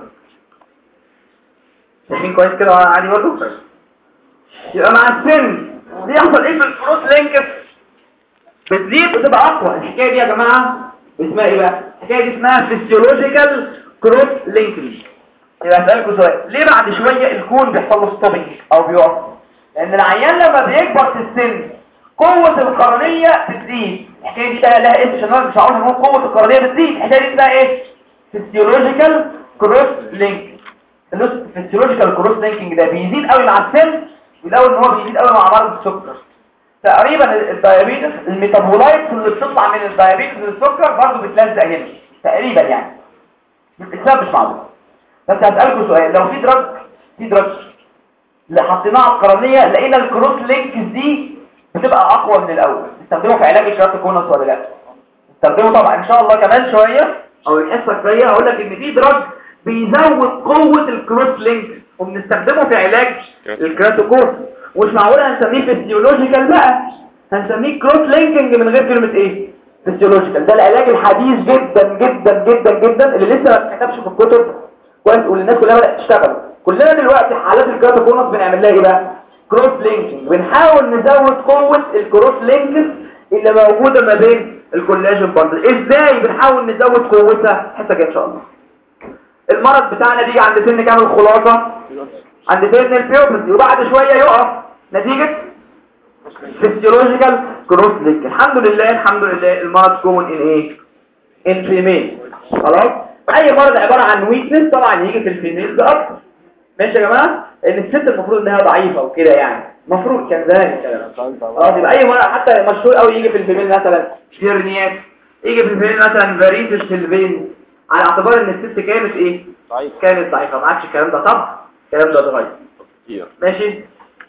شايفين كويس كده وانا عادي برضه. يبقى مع السن بيحصل ايه في الكروس لينكس؟ بتزيد وتبقى اقوى. الحكايه دي يا جماعه اسمها ايه بقى؟ الحكايه دي اسمها فيسيولوجيكال كروس لينكينج. يبقى هسألكوا سؤال، ليه بعد شويه الكون بيحصل له ستوبنج او بيقف؟ لان العيان لما بيكبر في السن قوه القرنيه بتزيد. الحكايه دي بقى لها اسم عشان انا مش هقول ان قوه القرنيه بتزيد. الحكايه دي اسمها ايه؟ فيسيولوجيكال كروس لينك. الفيسيولوجيكال كروس لينكينج ده بيزيد قوي مع السن والاول ان هو بيزيد قوي مع مرض السكر. تقريبا الدايابيتس الميتابولايتس اللي بتطلع من الدايابيتس للسكر برضه بتلزق هنا تقريبا يعني. الاسباب مش معروف. بس هسألكوا سؤال، لو في دراج في دراج اللي حطيناها على القرنيه لقينا الكروس لينكس دي بتبقى اقوى من الاول، نستخدمه في علاج الكراتوكونس ولا لا؟ نستخدمه طبعا ان شاء الله كمان شويه او الحصه الجايه هقول لك ان في دراج بيزود قوه الكروس لينكس وبنستخدمه في علاج الكراتوكونس. ومش معقول هنسميه فيسيولوجيكال بقى، هنسميه كروس لينكينج من غير كلمه ايه؟ فيسيولوجيكال. ده العلاج الحديث جدا جدا جدا جدا اللي لسه ما اتكتبش في الكتب كويس والناس كلها بدات تشتغل. كلنا دلوقتي حالات الكراتوكونس بنعمل لها ايه بقى؟ كروس لينكينج. بنحاول نزود قوه الكروس لينكس اللي موجوده ما بين الكولاجين باندل. ازاي بنحاول نزود قوتها؟ الحته الجايه ان شاء الله. المرض بتاعنا بيجي عند سن كام الخلاصه؟ عند سن البيوبرتي وبعد شويه يقف نتيجه فيسيولوجيكال كروس لينك. الحمد لله الحمد لله المرض كومن ان ايه؟ ان فيميل. خلاص اي مرض عباره عن ويكنس طبعا يجي في الفيميلز اكتر. ماشي يا جماعه، ان الست المفروض انها ضعيفه وكده يعني، المفروض كان زمان الكلام اه. يبقى اي مرض حتى مشهور قوي يجي في الفيميل مثلا هيرنيات، يجي في الفيميل مثلا فاريتس في الفين، على اعتبار ان الست كانت ايه ضعيفه، كانت ضعيفه. ما عادش الكلام ده طبعا، الكلام ده اتغير. ماشي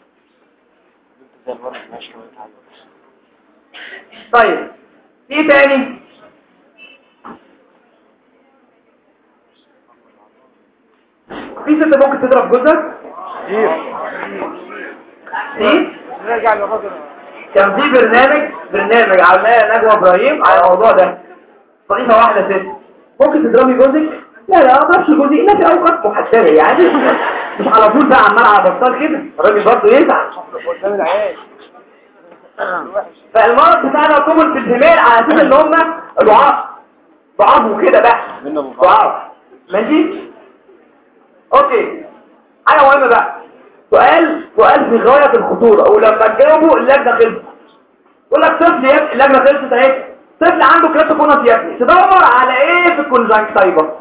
طيب. في تاني في ست ممكن تضرب جوزها ايه؟ نرجع للراجل. كان في برنامج برنامج عملناه نجوى ابراهيم على الموضوع ده. طريقه واحده ست ممكن تضربي جوزك؟ لا لا ما اضربش جوزي الا في اوقات محدده يعني، مش على طول بقى عمال على بطال كده، الراجل برضه يزعل قدام العيال. فالمرض بتاعنا كومن في الفيميل على اساس ان هم ضعاف ضعاف وكده بقى ضعاف. ماشي اوكي. حاجه مهمه بقى، سؤال سؤال في غايه الخطوره، ولما تجاوبوا اللجنه خلصت. يقول لك طفل يا ابني، اللجنه خلصت اهي، طفل عنده كراتوكونس يا ابني، تدور على ايه في الكونجكتيفا؟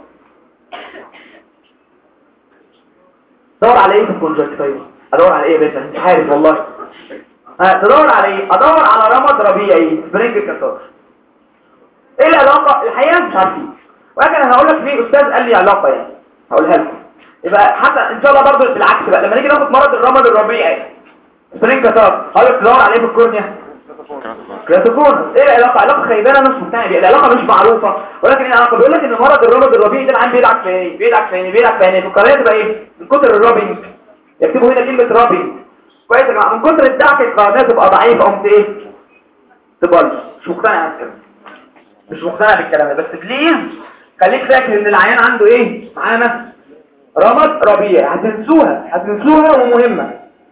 تدور على ايه في الكونجكتيفا؟ ادور على ايه يا باشا؟ مش عارف والله. ها تدور على ايه؟ ادور على رمد ربيعي سبرينج كاتار. ايه العلاقه؟ الحقيقه مش عارفين، ولكن انا هقول لك في استاذ قال لي علاقه يعني هقولها لكم. يبقى حتى ان شاء الله برضه بالعكس بقى، لما نيجي ناخد مرض الرمد الربيعي سبرينج كاتار هقول لك تدور على ايه في الكورنيا؟ كراتوكونس. ايه العلاقه؟ علاقه خيبانه مش مقتنع بيها، العلاقه مش معروفه، ولكن ايه العلاقه؟ بيقول لك ان مرض الرمد الربيعي ده العين بيدعك في ايه؟ بيدعك في ايه؟ بيدعك في ايه؟ في القرنيه تبقى ايه؟ من كتر الرابنج، يكتبوا هنا كلمه رابنج كويس يا جماعه، من كتر الدعك القرنيه تبقى ضعيفه، قمت ايه؟ تبلش. مش مقتنع بالكلام، مش مقتنع بالكلام ده، بس بليز خليك فاكر ان العيان عنده ايه معانا؟ رمد ربيعي. هتنسوها هتنسوها ومهمه.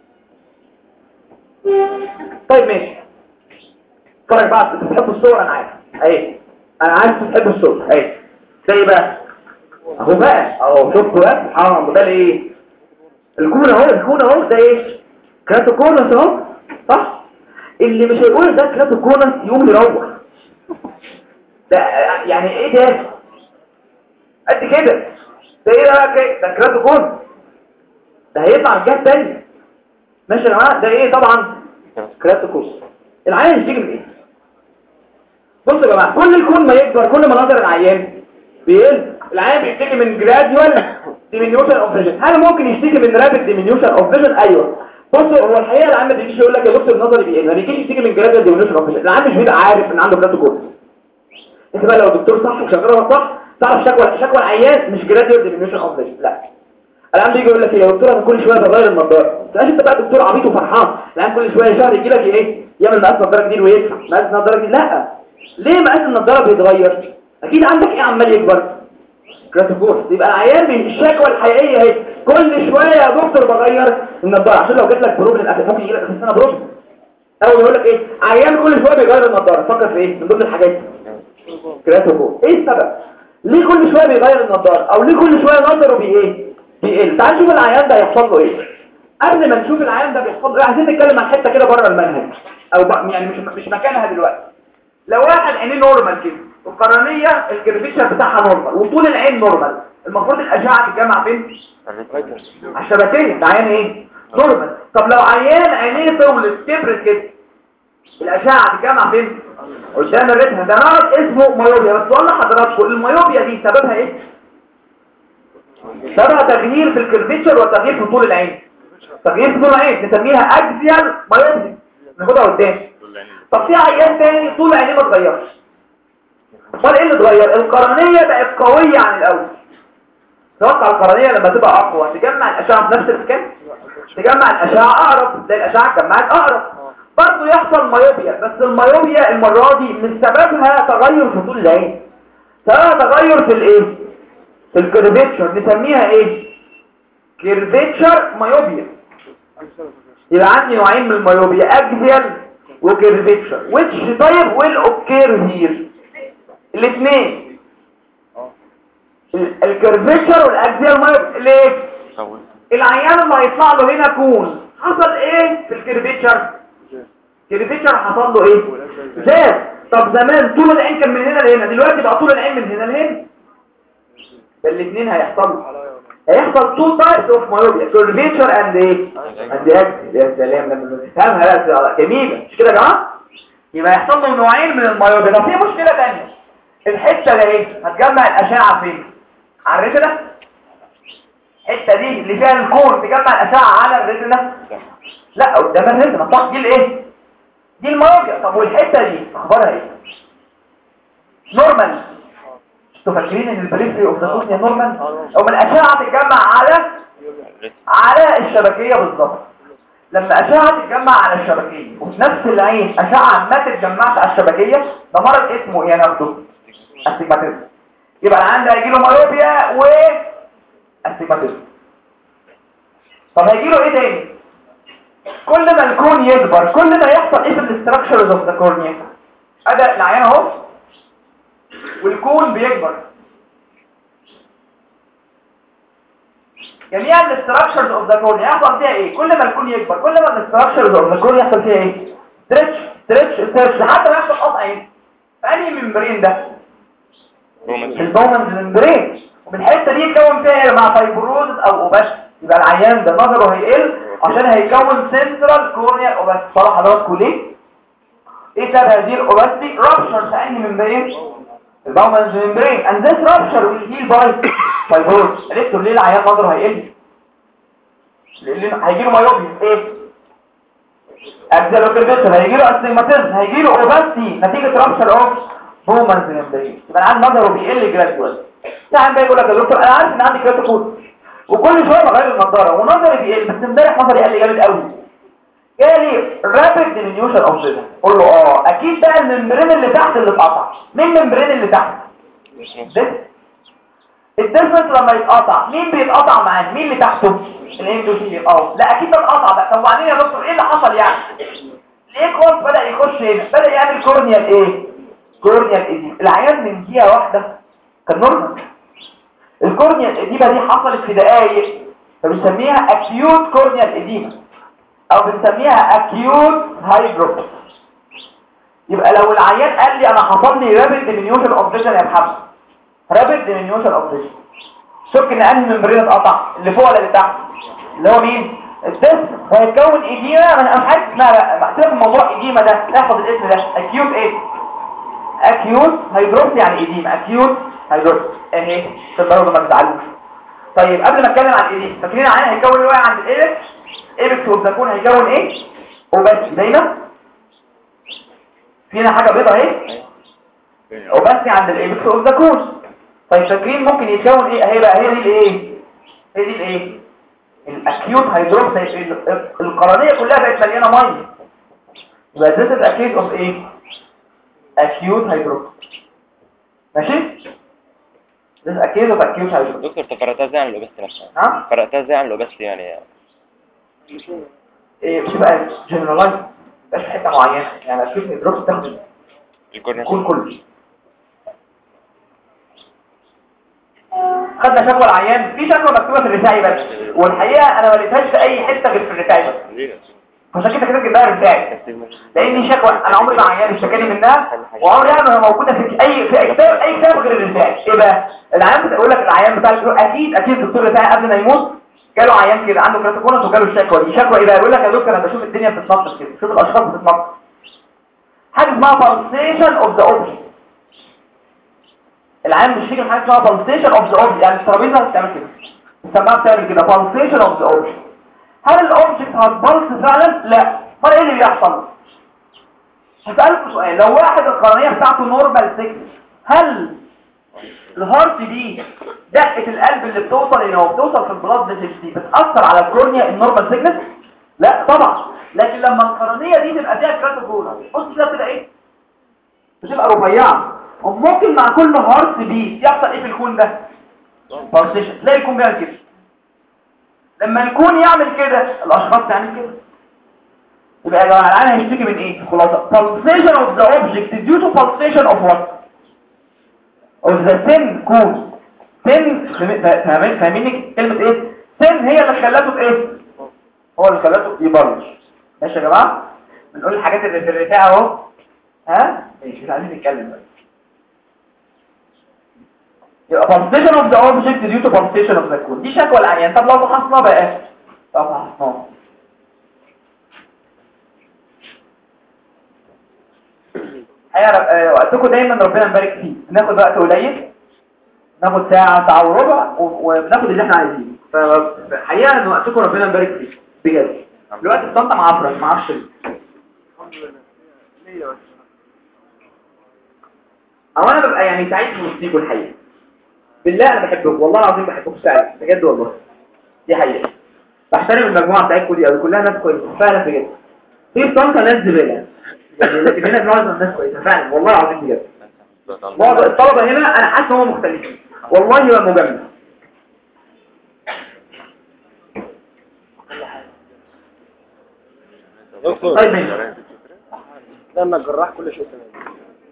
طيب ماشي، اتفرج بقى. انتوا بتحبوا الصور انا عارف اهي، انا عارف بتحبوا الصور اهي. ده ايه بقى؟ اهو بقى اهو شفتوا بقى سبحان الله. ده ايه؟ الكون اهو، الكون اهو. ده ايه؟ كراتوكونس اهو صح؟ اللي مش هيقول ده كراتوكونس يقوم يروح. ده يعني ايه ده؟ قد كده. ده ايه بقى كده؟ ده كراتوكونس، ده هيطلع من جهه ثانيه. ماشي يا جماعه؟ ده ايه طبعا؟ كراتوكونس. العين بتيجي من ايه؟ بصوا يا جماعه، كل الكون ما يكبر كل ما نظر العيان بيقل. العيان بيشتكي من جراديوال ديمينيوشن اوف فيجن. هل ممكن يشتكي من رابيد ديمينيوشن اوف فيجن؟ ايوه. بصوا هو الحقيقه العيان ما بيجيش يقول لك يا دكتور النظري بيقل، ما بيجيش يشتكي من جراديوال ديمينيوشن اوف فيجن. العيان مش بيبقى عارف ان عنده كراتوكونس. انت بقى لو الدكتور صح وشغالها صح تعرف شكوى شكوى العيان مش جراديوال ديمينيوشن اوف فيجن، لا. العيان بيجي يقول لك يا دكتور انا كل شويه بغير النضاره. تلاقيش انت بقى دكتور عبيط وفرحان، العيان كل شويه شهر يجي لك ايه؟ يعمل مقاس نضاره جديد ويدفع مقاس نضاره جديد. لا، ليه مقاس النضاره بيتغير؟ اكيد عندك ايه عمال يكبر؟ كراتوكونس. يبقى العيان الشكوى الحقيقيه اهي، كل شويه يا دكتور بغير النضاره. عشان لو جت لك بروبلم ممكن يجي لك في السنه بروبلم، او يقول لك ايه عيان كل شويه بيغير النضاره. فكر في ايه من ضمن الحاجات؟ كراتوكونس. ايه السبب؟ ليه كل شويه بيغير النضاره؟ او ليه كل شويه نظره بي ايه بيقل؟ تعال نشوف العيان ده هيحصل له ايه. قبل ما نشوف العيان ده بيحصل له ايه عايزين نتكلم عن حته كده بره المنهج، او يعني مش مش مكانها دلوقتي. لو واحد عينيه نورمال كده والقرنيه الكيرفيشر بتاعها نورمال وطول العين نورمال، المفروض الاشعه تتجمع فين؟ على الشبكيه. ده عيان ايه؟ نورمال. طب لو عيان عينيه طولت كبرت كده، الاشعه تتجمع فين؟ قدام الريتنا. ده مرض اسمه مايوبيا. بس والله حضراتكم المايوبيا دي سببها ايه؟ سببها تغيير في الكيرفيشر وتغيير في طول العين. تغيير في طول العين نسميها اكزيال مايوبيا، ناخدها قدام. طب في عيان تاني طول عينيه ما اتغيرش. امال ايه اللي اتغير؟ القرنيه بقت قويه عن الاول. توقع القرنيه لما تبقى اقوى تجمع الاشعه في نفس المكان، تجمع الاشعه اقرب، تلاقي الاشعه اتجمعت اقرب. برضه يحصل مايوبيا، بس المايوبيا المره دي من سببها تغير في طول العين، سببها تغير في الايه؟ في الكيرفيتشر. نسميها ايه؟ كيرفيتشر مايوبيا. يبقى عندي نوعين من المايوبيا، اكزيال وكيرفيتشر. which طيب will occur here؟ الاثنين، الكيرفيتشر والاكزيال مايوبيا. ليه؟ العيان اللي هيطلع له هنا كون حصل ايه في الكيرفيتشر؟ كيرفيتشر حصل له ايه؟ زاد. طب زمان طول العين كان من هنا لهنا، دلوقتي بقى طول العين من هنا لهنا. الاثنين هيحصل هيحصل تو تايبس اوف مايوبيا كيرفيتشر اند ايه اند اكس. يا سلام لما تفهمها لا جميله مش كده يا جماعه؟ يبقى يحصل له نوعين من المايوبيا. طب في مشكله ثانيه، الحته ده ايه هتجمع الاشعه فين؟ على الريتنا. الحته دي اللي فيها الكون تجمع الاشعه على الريتنا؟ لا قدام الريتنا صح. دي الايه؟ دي المايوبيا. طب والحته دي اخبارها ايه؟ نورمال. انتوا فاكرين ان البريفري اوف ذا كورنيا نورمال؟ او من الاشعه تتجمع على على الشبكيه بالظبط. لما اشعه تتجمع على الشبكيه وفي نفس العين اشعه ما تتجمعش على الشبكيه، ده مرض اسمه ايه نفسه؟ استجماتيزم. يبقى العيان ده هيجي له مايوبيا و استجماتيزم. طب هيجي له ايه تاني؟ كل ما الكون يكبر كل ما يحصل ايه في الاستراكشرز اوف ذا كورنيا؟ ادى العيان اهو والكون بيكبر. جميع الاستراكشرز اوف ذا كورنيا يحصل فيها ايه؟ كل ما الكون يكبر كل ما الاستراكشرز اوف ذا كورنيا يحصل فيها ايه؟ ستريتش ستريتش ستريتش لحد ما يحصل قطع ايه؟ انهي ممبرين ده؟ البومنز ممبرين. ومن الحته دي يتكون فيها ايه مع فايبروز او اوباس. يبقى العيان ده نظره هيقل عشان هيكون سنترال كورنيال اوباس. صح حضراتكم ليه؟ ايه سبب هذه الاوباسيتي؟ رابشر في انهي ممبرين؟ البومنز ممبرين. and this rupture will heal by fibrosis. قلتوا ليه العيان نظره هيقل؟ لان هيجيله مايوبيا ايه؟ اكزيلو كيرفيتشر. هيجيله استجماتيزم. هيجيله اوباسيتي نتيجه رابشر اوف بومنز ممبرين. يبقى العيان نظره بيقل جرادوال. ساعات بقى يقول لك يا دكتور انا عارف ان عندي كراتوكول وكل شويه بغير النضاره ونظري بيقل، بس امبارح نظري قل جامد قوي. جالي رابيد ديمينيوشن اوف فيجن. قول له اه اكيد بقى الممبرين اللي تحت اللي اتقطع. مين الممبرين اللي تحت؟ الديفرنس لما يتقطع مين بيتقطع معاه؟ مين اللي تحته؟ الاندوثيليوم. اه لا اكيد ده اتقطع بقى. طب وبعدين يا دكتور ايه اللي حصل يعني؟ ليه كورس بدا يخش هنا؟ بدا يعمل كورنيال ايه؟ كورنيال ايديما. العيان من دقيقه واحده كان نورمال. الكورنيال ايديما دي حصلت في دقائق فبنسميها اكيوت كورنيال ايديما او بنسميها اكيوت هايدروبس. يبقى لو العيان قال لي انا حصل لي رابيد ديمينيوشن اوف فيجن يا محمد، رابيد ديمينيوشن اوف فيجن، شك ان انهي ممبرين اتقطع؟ اللي فوق ولا اللي تحت؟ اللي هو مين؟ الدس. هيتكون ايديما. انا مش عارف اسمها بقى، بحسب الموضوع ايديما ده احفظ الاسم ده اكيوت ايه؟ اكيوت هايدروبس. يعني ايديما اكيوت هايدروبس اهي عشان برضه ما تزعلوش. طيب قبل ما اتكلم عن الايديما، فاكرين العيان هيكون ايه عند الايبكس؟ ايبكس والزكون هيكون ايه؟ وبس دايما فينا حاجه بيضه اهي وبس عند الايبكس والزكون. طيب فاكرين ممكن يتكون ايه اهي بقى؟ هي دي الايه؟ هي دي الايه؟ الاكيوت هيدروبس. القرنيه كلها بقت مليانه ميه. يبقى this is a case of ايه؟ acute hydrops. ماشي؟ this is a case of acute hydrops. دكتور انت فرقتها ازاي عن الاوبستي نفسها؟ ها؟ فرقتها ازاي عن الاوبستي يعني؟ ايه بتبقى جنرالايز مش حته معينه. يعني acute hydrops تاخد الكورنيا كل كل خدنا شكوى العيان. في شكوى مكتوبه في الرسائل بس، والحقيقه انا ما لقيتهاش في اي حته غير في الرسائل بس. عشان كده كده جبتها الرسائل لاني شكوى انا عمري ما عيان اشتكاني منها وعمري ما موجوده في اي في كتاب اي كتاب غير الرسائل. ايه بقى العيان بتقول لك العيان بتاع الدكتور اكيد اكيد الدكتور الرسائل قبل ما يموت جاله عيان كده عنده كراتوكونس وجاله الشكوى دي. شكوى ايه بقى؟ يقول لك يا دكتور انا بشوف الدنيا بتتنطط كده، بشوف الاشخاص بتتنطط. حاجه اسمها pulsation of the object. العيان مش فاكر حاجه اسمها pulsation of the object. يعني الترابيزه بتعمل كده السماعه بتعمل كده pulsation of the object. هل الاوبجكت هتبلس فعلا؟ لا. امال ايه اللي بيحصل؟ هسألكوا سؤال، لو واحد القرنيه بتاعته نورمال ستة، هل الهارت دي دقه القلب اللي بتوصل هنا وبتوصل في البلاد فيسلز دي بتاثر على الكورنيا النورمال سيجنس؟ لا طبعا. لكن لما القرنيه دي تبقى فيها كراتوكونس بص كده بتبقى ايه؟ بتبقى رفيعه. وممكن مع كل هارت بي يحصل ايه في الكون ده؟ بالسيشن. تلاقي الكون بيعمل كده. لما الكون يعمل كده الاشخاص تعمل كده. يبقى يا جماعه العين هيشتكي من ايه؟ خلاصه pulsation of the object due to pulsation of what؟ of the thin cone. thin فاهمين فاهمين كلمه ايه؟ thin هي اللي خلته بايه؟ هو اللي خلته يبلش. ماشي يا جماعه؟ بنقول الحاجات اللي في الرفاعه اهو. ها؟ مش عايزين نتكلم بقى. يبقى pulsation of the object due to pulsation of the cone. دي شكوى العيان. طب لو فحصناه بقى لو فحصناه هيعرف وقتكم دايما ربنا يبارك فيه. ناخد وقت قليل، ناخد ساعة ساعة وربع وبناخد اللي احنا عايزينه. فحقيقة ان وقتكم ربنا يبارك فيه بجد. الوقت الصمت معفرة ما اعرفش ليه. او انا ببقى يعني سعيد في وسطيكم الحقيقة. بالله انا بحبكم والله العظيم بحبكم فعلا بجد والله. دي حقيقة. بحترم المجموعة بتاعتكم دي قوي كلها ناس كويسة فعلا بجد. في طنطا ناس زبالة. يعني لكن هنا معظم الناس كويسة فعلا والله العظيم بجد. معظم الطلبة هنا انا حاسس ان هم مختلفين. والله هو مجمل. طيب ماشي. لما الجراح كل شيء تمام.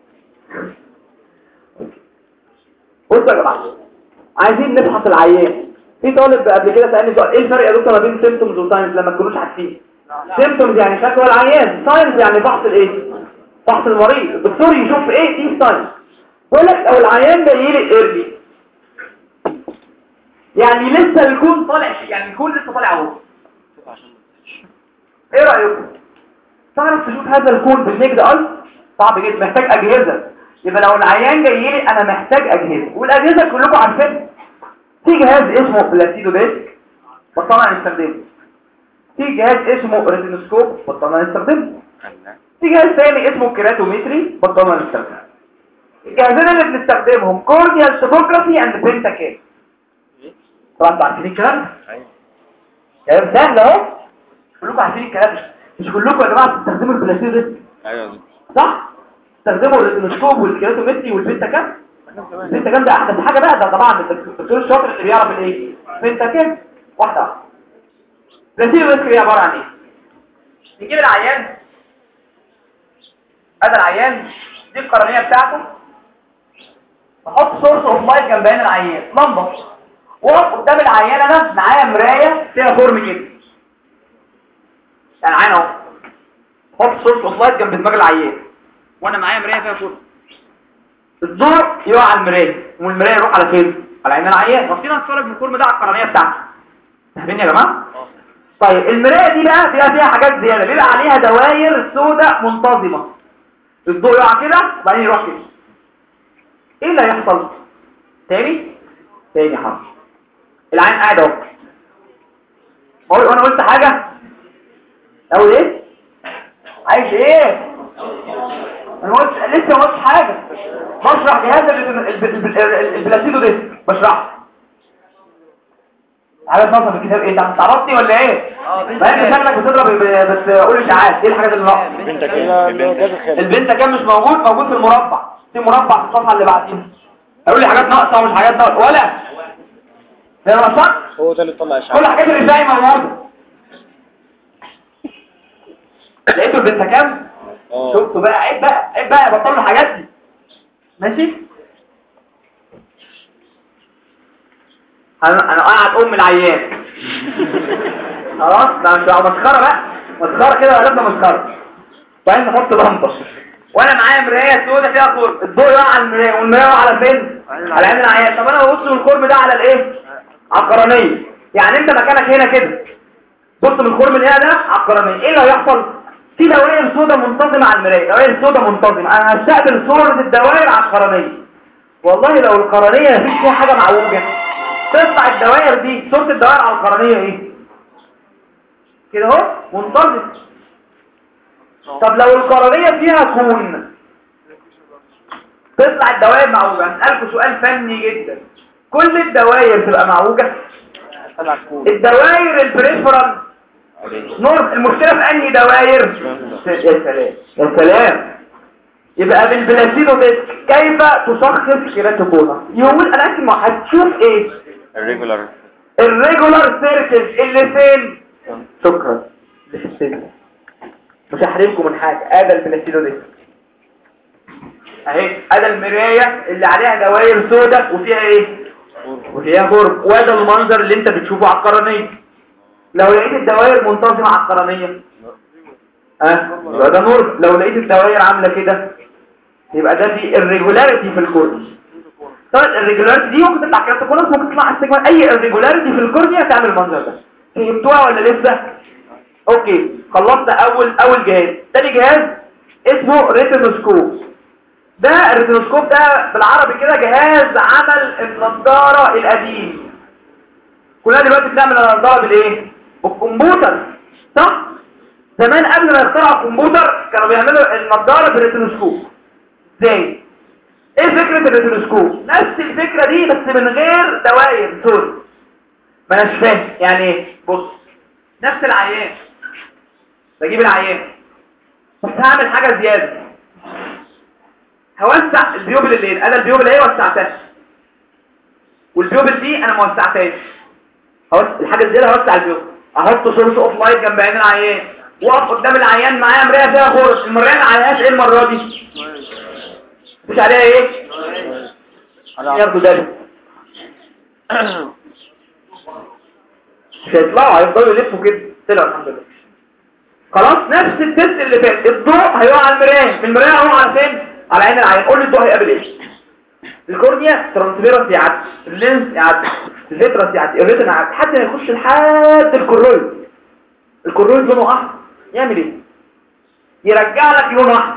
بصوا يا جماعه عايزين نبحث العيان. في طالب قبل كده سالني سؤال: ايه الفرق يا دكتور ما بين سيمبتومز وساينز لما تكونوش عارفين؟ سيمبتومز يعني شكوى العيان، ساينز يعني فحص الايه؟ فحص المريض. الدكتور يشوف ايه دي ساينز. بقول لك لو العيان جاي لي ايرلي يعني لسه بيكون طالع، يعني بيكون لسه طالع اهو، ايه رايكم؟ تعرف تشوف هذا الكون بالنجد ألف؟ صعب جدا، محتاج اجهزه. يبقى لو العيان جاي لي انا محتاج اجهزه، والاجهزه كلكم عارفين. في جهاز اسمه بلاسيدو ديسك بطلنا نستخدمه، في جهاز اسمه ريتينوسكوب بطلنا نستخدمه، في جهاز ثاني اسمه كيراتومتري بطلنا نستخدمه. الجهازين اللي بنستخدمهم كورنيال توموجرافي اند بنتاكام. طبعا انتوا عارفين الكلام ده؟ ايوه كلام سهل اهو، كلكم عارفين الكلام ده. مش كلكم يا جماعه بتستخدموا البلاسيدو ديسك؟ ايوه صح؟ تستخدموا الريتينوسكوب والكيراتومتري والبنتاكام. البنتاكام ده احدث حاجه بقى، ده طبعا الدكتور الشاطر اللي بيعرف الايه البنتاكام. واحده واحده. البلاسيدو ديسك هي عباره عن ايه؟ نجيب العيان، ادي العيان دي القرنيه بتاعته، نحط سورس اوف لايت جنب عين العيان لمبه، واقف قدام العيان انا معايا مرايه فيها خرم كده، يعني عين اهو، حط سورس اوف لايت جنب دماغ العيان وانا معايا مرايه فيها خرم. الضوء يقع على المرايه والمرايه يروح على فين؟ على عين العيان. بصينا نتفرج من الخرم ده على القرنيه بتاعته. فاهمين يا جماعه؟ طيب المرايه دي بقى بيبقى فيها حاجات زياده، بيبقى عليها دواير سوداء منتظمه. الضوء يقع كده وبعدين يروح كده. ايه اللي هيحصل؟ تاني تاني حرف العين قاعد اهو. اقول انا قلت حاجه؟ اقول ايه؟ عايز ايه؟ انا قلت لسه ما قلتش حاجه. بشرح جهاز البلاسيدو ديسك بشرح. عارف نظم في الكتاب ايه؟ انت عرفتني ولا ايه؟ اه انت شكلك بتضرب بس قول اشاعات. ايه الحاجات اللي ناقصه؟ البنتاكام مش موجود، موجود في المربع، في مربع في الصفحه اللي بعديها. هيقول لي حاجات ناقصه ومش حاجات ناقصه ولا ده ناقص. هو ده اللي طلع اشعاع. كل الحاجات اللي زي موجوده. لقيتوا البنتاكام؟ شفتوا بقى؟ عيب بقى عيب بقى بطلوا الحاجات دي. ماشي؟ انا انا قاعد ام العيان خلاص. ده مش مسخره بقى، مسخره كده ولا مسخره. وبعدين نحط لمبه وانا معايا مرايه سوداء فيها خرم، الضوء يقع على المرايه والمرايه يقع على فين؟ على عين العيان. طب انا ببص من الخرم ده على الايه؟ على القرنيه. يعني انت مكانك هنا كده بص من الخرم اللي هنا ده على القرنيه. ايه اللي هيحصل؟ في دوائر سوداء منتظمه على المرايه، دوائر سوداء منتظمه. انا هستقبل صوره الدوائر على القرنيه. والله لو القرنيه مفيش فيها حاجه معوجه تطلع الدوائر دي صوره الدوائر على القرنيه ايه؟ كده اهو منتظم. طب لو القرنيه فيها كون تطلع الدوائر معوجه. هسألكوا سؤال فني جدا: كل الدوائر تبقى معوجه؟ الدوائر البريفرال نور. المشكله في انهي دوائر؟ يا سلام يا سلام. يبقى بالبلاسيدو ديسك كيف تشخص كيراتوكونا؟ يقول انا اسمع هتشوف ايه؟ الريجولار الريجولار سيركل اللي فين؟ شكرا مش هحرمكم من حاجه. ادي البلاسيدو ديسك اهي، ادي المرايه اللي عليها دوائر سوداء وفيها ايه؟ وفيها خرم. وده المنظر اللي انت بتشوفه على القرنيه. لو لقيت الدوائر منتظمه على القرنيه اه يبقى ده نور. لو لقيت الدوائر عامله كده يبقى ده في irregularity في الكورنيا. طبعا الريجولاريتي دي ممكن تطلع كيراتوكونس، ممكن تطلع استجمال. اي الريجولاريتي في الكورنيا تعمل المنظر ده. فهمتوها ولا لسه؟ اوكي خلصنا اول اول جهاز. تاني جهاز اسمه ريتينوسكوب. ده الريتينوسكوب ده بالعربي كده جهاز عمل النضاره القديم. كلنا دلوقتي بنعمل النضاره بالايه؟ بالكمبيوتر صح؟ زمان قبل ما يخترعوا الكمبيوتر كانوا بيعملوا النضاره بالريتينوسكوب. ازاي؟ ايه فكره الريتينوسكوب؟ نفس الفكره دي بس من غير دواير سوري. ما اناش فاهم يعني ايه. بص نفس العيان، بجيب العيان بس هعمل حاجه زياده، هوسع البيوبل الليل. انا البيوبل اهي وسعتها، والبيوبل دي انا ما وسعتهاش. هوسع الحاجه الزياده، هوسع البيوبل، احط سورس اوف لايت جنب عين العيان، واقف قدام العيان معايا مرايه فيها غرز. المرايه ما عليهاش ايه المره دي؟ مش عليها ايه؟ ياخدوا بالك مش هيطلعوا، هيفضلوا يلفوا كده. طلعوا الحمد لله. خلاص نفس التست اللي فات. الضوء هيقع على المرايه، من المرايه هيقع على فين؟ على عين العين. قول لي الضوء هيقابل ايه؟ الكورنيا ترانسفيرنس يعدي، اللينس يعدي، الفيترس يعدي، الريتنا يعدي، لحد ما يخش لحد الكرويد. الكرويد لونه احمر يعمل ايه؟ يرجع لك لون احمر.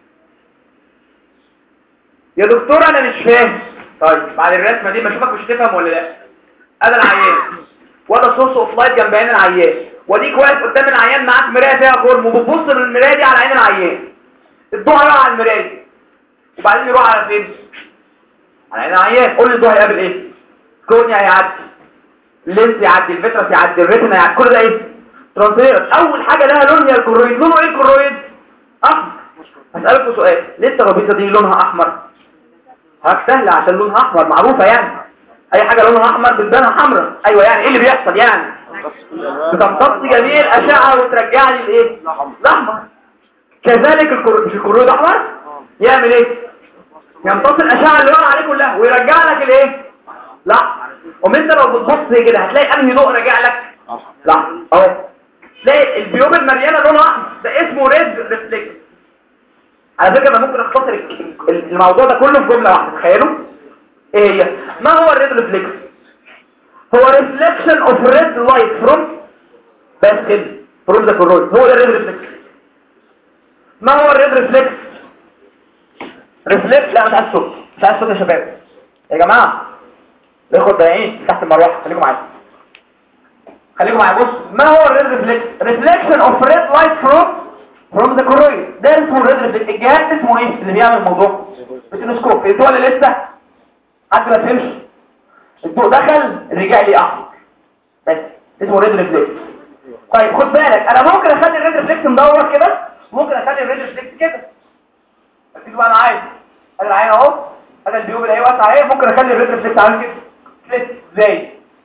يا دكتور انا مش فاهم. طيب بعد الرسمه دي بشوفك مش تفهم ولا لا. انا العيان وده سورس اوف لايت جنب عين العيان، وديك واقف قدام العيان معاك مرايه فيها خرم، وبتبص من المرايه دي على عين العيان. الضوء هيقع على المرايه وبعدين يروح على فين؟ على عين العيان. قول لي الضوء هيقابل ايه؟ الكورنيا هيعدي، اللينس يعدي، الفيترس يعدي، الريتنا يعدي، كل ده ايه؟ ترانسفيرنس. اول حاجه لها لون هي الكرويد. لونه ايه الكرويد؟ احمر. هسألكوا سؤال، ليه الترابيزه دي لونها احمر؟ حاجه سهله عشان لونها احمر، معروفه يعني. اي حاجه لونها احمر بتبانها حمراء. ايوه يعني ايه اللي بيحصل يعني؟ بتمتص جميع الاشعه وترجع لي الايه؟ الاحمر. كذلك الكرويد، مش الكرويد احمر؟ يعمل ايه؟ يمتص الاشعه اللي وقع عليه كلها ويرجع لك الايه؟ لا. وانت لو بتبص كده هتلاقي انهي ضوء راجع لك؟ لا اهو. تلاقي البيوب المليانه لونها احمر، ده اسمه ريد ريفلكس. على فكره انا ممكن اختصر الموضوع ده كله في جمله واحده. تخيلوا ايه هي؟ ما هو الريد ريفلكس؟ هو ريفلكشن اوف ريد لايت فروم بس كده فروم ذا كرويد. هو ده الريد ريفلكس. ما هو الريد ريفلكس؟ ريفلكس لا مش عايز صوت، مش عايز صوت يا شباب يا جماعه. ياخد ضايعين تحت المروحه. خليكم معايا خليكم معايا. بص ما هو الريد ريفلكس؟ ريفلكشن اوف ريد لايت فروم فروم ذا كرويد. ده اسمه الريد ريفلكس. الجهاز اسمه ايه اللي بيعمل الموضوع؟ ريتينوسكوب. الضوء اللي لسه حد ما فهمش. الضوء دخل رجع لي احمر بس اسمه ريد ريفلكس. طيب خد بالك، انا ممكن اخلي الريد ريفلكس مدور كده، ممكن اخلي الريد ريفلكس كده. ركزوا بقى معايا. ادي العين اهو، ادي البيوب اللي هي واسعه اهي. ممكن اخلي الريد ريفلكس عامل كده فليت. ازاي؟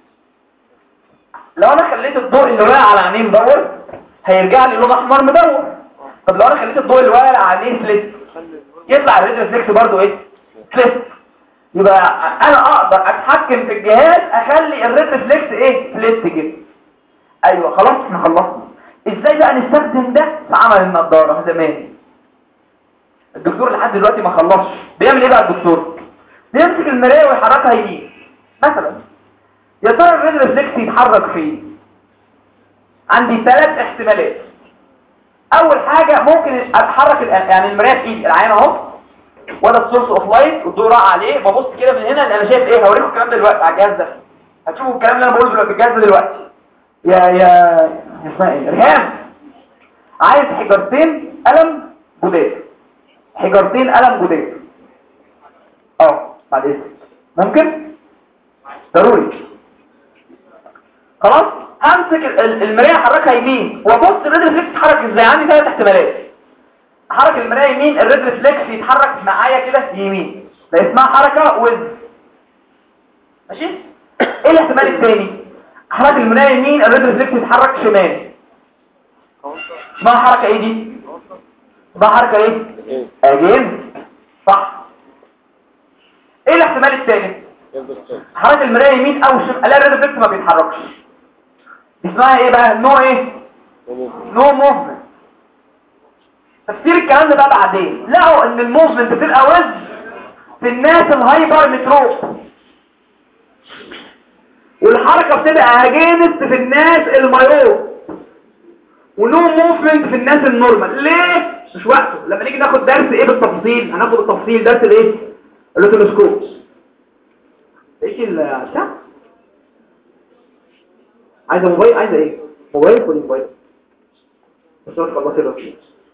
لو انا خليت الضوء اللي واقع على عينيه مدور هيرجع لي لون احمر مدور. طب لو انا خليت الضوء اللي واقع على عينيه فليت يطلع الريد ريفلكس برضه ايه؟ فليت. يبقى انا اقدر اتحكم في الجهاز اخلي الريد ريفلكس ايه؟ فليت كده. ايوه خلاص احنا خلصنا. ازاي بقى نستخدم ده في عمل النضاره زمان؟ الدكتور لحد دلوقتي ما خلصش. بيعمل ايه بقى الدكتور؟ بيمسك المرايه ويحركها يمين مثلا. يا ترى الريد ريفلكس يتحرك فين؟ عندي ثلاث احتمالات. اول حاجه ممكن اتحرك يعني المرايه في ايدي، العين اهو وده السورس اوف لايت والضوء راح عليه، ببص كده من هنا انا شايف ايه. هوريكم الكلام ده دلوقتي على الجهاز ده. هتشوفوا الكلام اللي انا بقوله دلوقتي الجهاز ده دلوقتي. يا يا اسمها ايه؟ ريهام عايز حجرتين قلم جداد. حجرتين قلم جداد اه بعد اذنك ممكن؟ ضروري. خلاص همسك المرايه احركها يمين وابص الريد ريفلكس يتحرك ازاي. عندي ثلاث احتمالات. احرك المرايه يمين، الريد ريفلكس يتحرك معايا كده يمين، ده اسمها حركه ويز. ماشي. ايه الاحتمال الثاني؟ احرك المرايه يمين، الريد ريفلكس يتحرك شمال، اسمها حركه ايه دي؟ اسمها حركه ايه؟ اجين. صح. ايه الاحتمال الثالث؟ حركه المرايه يمين او شمال الاقي الريد ريفلكس ما بيتحركش. اسمها ايه بقى؟ نو ايه؟ نو موفمنت. تفسير الكلام ده بقى بعدين لقوا ان الموفمنت بتبقى وز في الناس الهايبر متروب، والحركة بتبقى اجينست في الناس المايوب، ونو موفمنت في الناس النورمال. ليه؟ مش وقته. لما نيجي ناخد درس ايه بالتفصيل هناخد التفصيل درس الايه؟ الروتينوسكوب. ايش البتاع؟ عايزه موبايل؟ عايزه ايه؟ موبايل؟ خدي موبايل بس خلصي الرسم.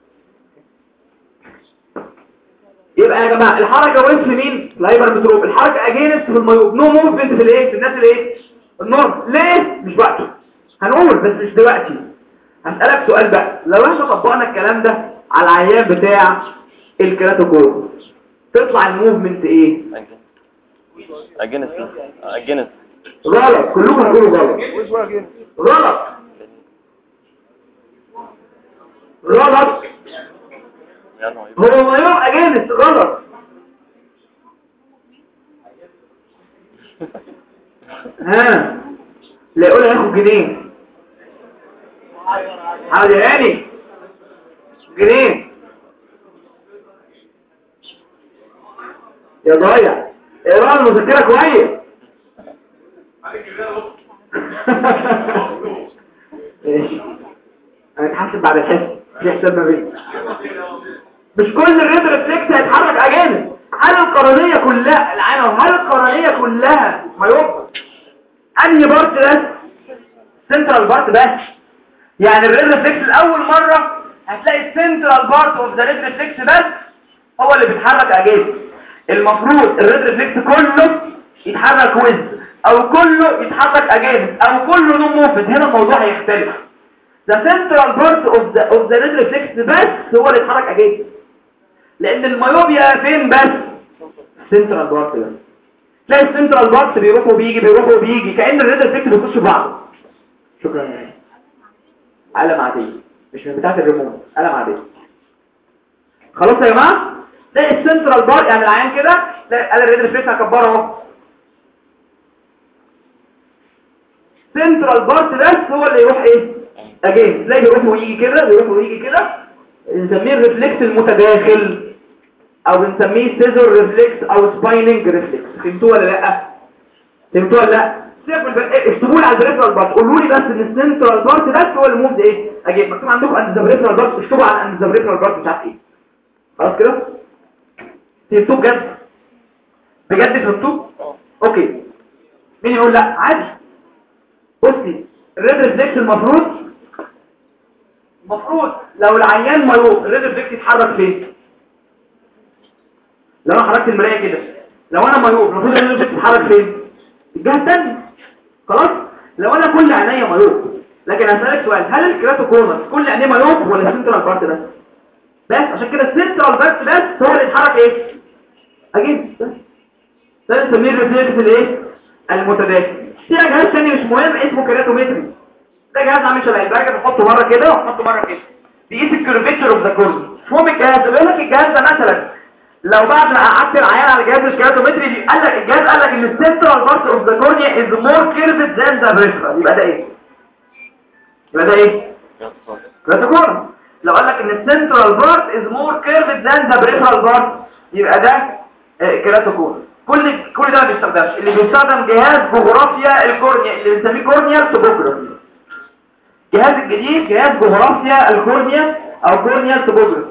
يبقى يا جماعه الحركه وين في مين؟ الهايبر متروب، الحركه اجينست في المايوب، نو موفمنت في الايه؟ في الناس الايه؟ النورمال. ليه؟ مش وقته. هنقول بس مش دلوقتي. هسألك سؤال بقى، لو احنا طبقنا الكلام ده على العيان بتاع الكراتوكول تطلع الموفمنت ايه؟ اجنس اجنس غلط. كلكم هتقولوا غلط. غلط غلط هو ما يوم اجنس. غلط. ها لا يقول هياخد جنيه. حاضر يا هاني جنيه يا ضايع. اقرا المذكره كويس. ماشي هنتحسب بعد الحساب. في حساب ما بيننا. مش كل الريد ريفلكس هيتحرك اجانب. هل القرنيه كلها العينه وهل القرنيه كلها ما يبقى انهي بارت بس؟ سنترال بارت بس. يعني الريد ريفلكس الاول مره هتلاقي السنترال بارت اوف ذا ريد ريفلكس بس هو اللي بيتحرك اجانب. المفروض الريد ريفلكس كله يتحرك ويز او كله يتحرك اجانب او كله نو موفمنت. هنا الموضوع هيختلف. the central part of the of the red reflex بس هو اللي يتحرك اجانب، لان الميوبيا فين بس؟ central part ده. تلاقي السنترال بارت بيروح وبيجي بيروح وبيجي كأن الريد ريفلكس بيخش بعض. شكرا يا قلم عادية مش من بتاعت الريموت، قلم عادية. خلاص يا جماعه. تلاقي السنترال بارت يعني العين كده تلاقي قال الريد ريفلكس هكبره اهو. سنترال بارت بس هو اللي يروح ايه؟ اجين. تلاقي بيروح ويجي كده بيروح ويجي كده. نسميه الريفلكس المتداخل او بنسميه سيزر ريفلكس او سبايننج ريفلكس. فهمتوه ولا لا؟ فهمتوه ولا لا؟ اكتبوا لي على البريفرال بارت. قولوا لي بس ان السنترال بارت بس هو اللي موفد ايه؟ اجين. مكتوب عندكم ان ذا بريفرال بارت. اكتبوا على ان ذا بريفرال بارت مش عارف ايه. خلاص كده؟ فهمتوه بجد؟ بجد فهمتوه؟ اوكي. مين يقول لا؟ عادي. بصي الريد ريفلكس المفروض المفروض لو العيان مايوب الريد ريفلكس يتحرك فين؟ لو انا حركت المرايه كده لو انا مايوب المفروض الريد ريفلكس يتحرك فين؟ الجهه الثانيه. خلاص. لو انا كل عينيا مايوب. لكن هسألك سؤال، هل الكراتوكونس كل عينيه مايوب ولا السنترال بارت ده؟ بس عشان كده السنترال بارت بس هو اللي يتحرك ايه؟ اجيب بس. ده نسميه الريفلكس الايه؟ المتداخل. في جهاز ثاني مش مهم اسمه كراتومتري. ده جهاز عامل شبه الباجة بنحطه مره كده ونحطه مره كده. بيقيس الكيرفيتشر اوف ذا كورنيا. مهم الجهاز بيقول لك الجهاز ده مثلا لو بعد ما قعدت العيان على جهاز الكراتومتري قال لك الجهاز قال لك ان السنترال بارت اوف ذا كورنيا از مور كيرفد ذان ذا بريفرال. يبقى ده ايه؟ يبقى ده ايه؟ كراتوكونس. لو قال لك ان السنترال بارت از مور كيرفد ذان ذا بريفرال بارت يبقى ده كراتوكونس. كل كل ده ما بيستخدمش. اللي بيستخدم جهاز جغرافيا الكورنيا اللي بنسميه كورنيال توبوجرافي. الجهاز الجديد جهاز جغرافيا الكورنيا او كورنيال توبوجرافي.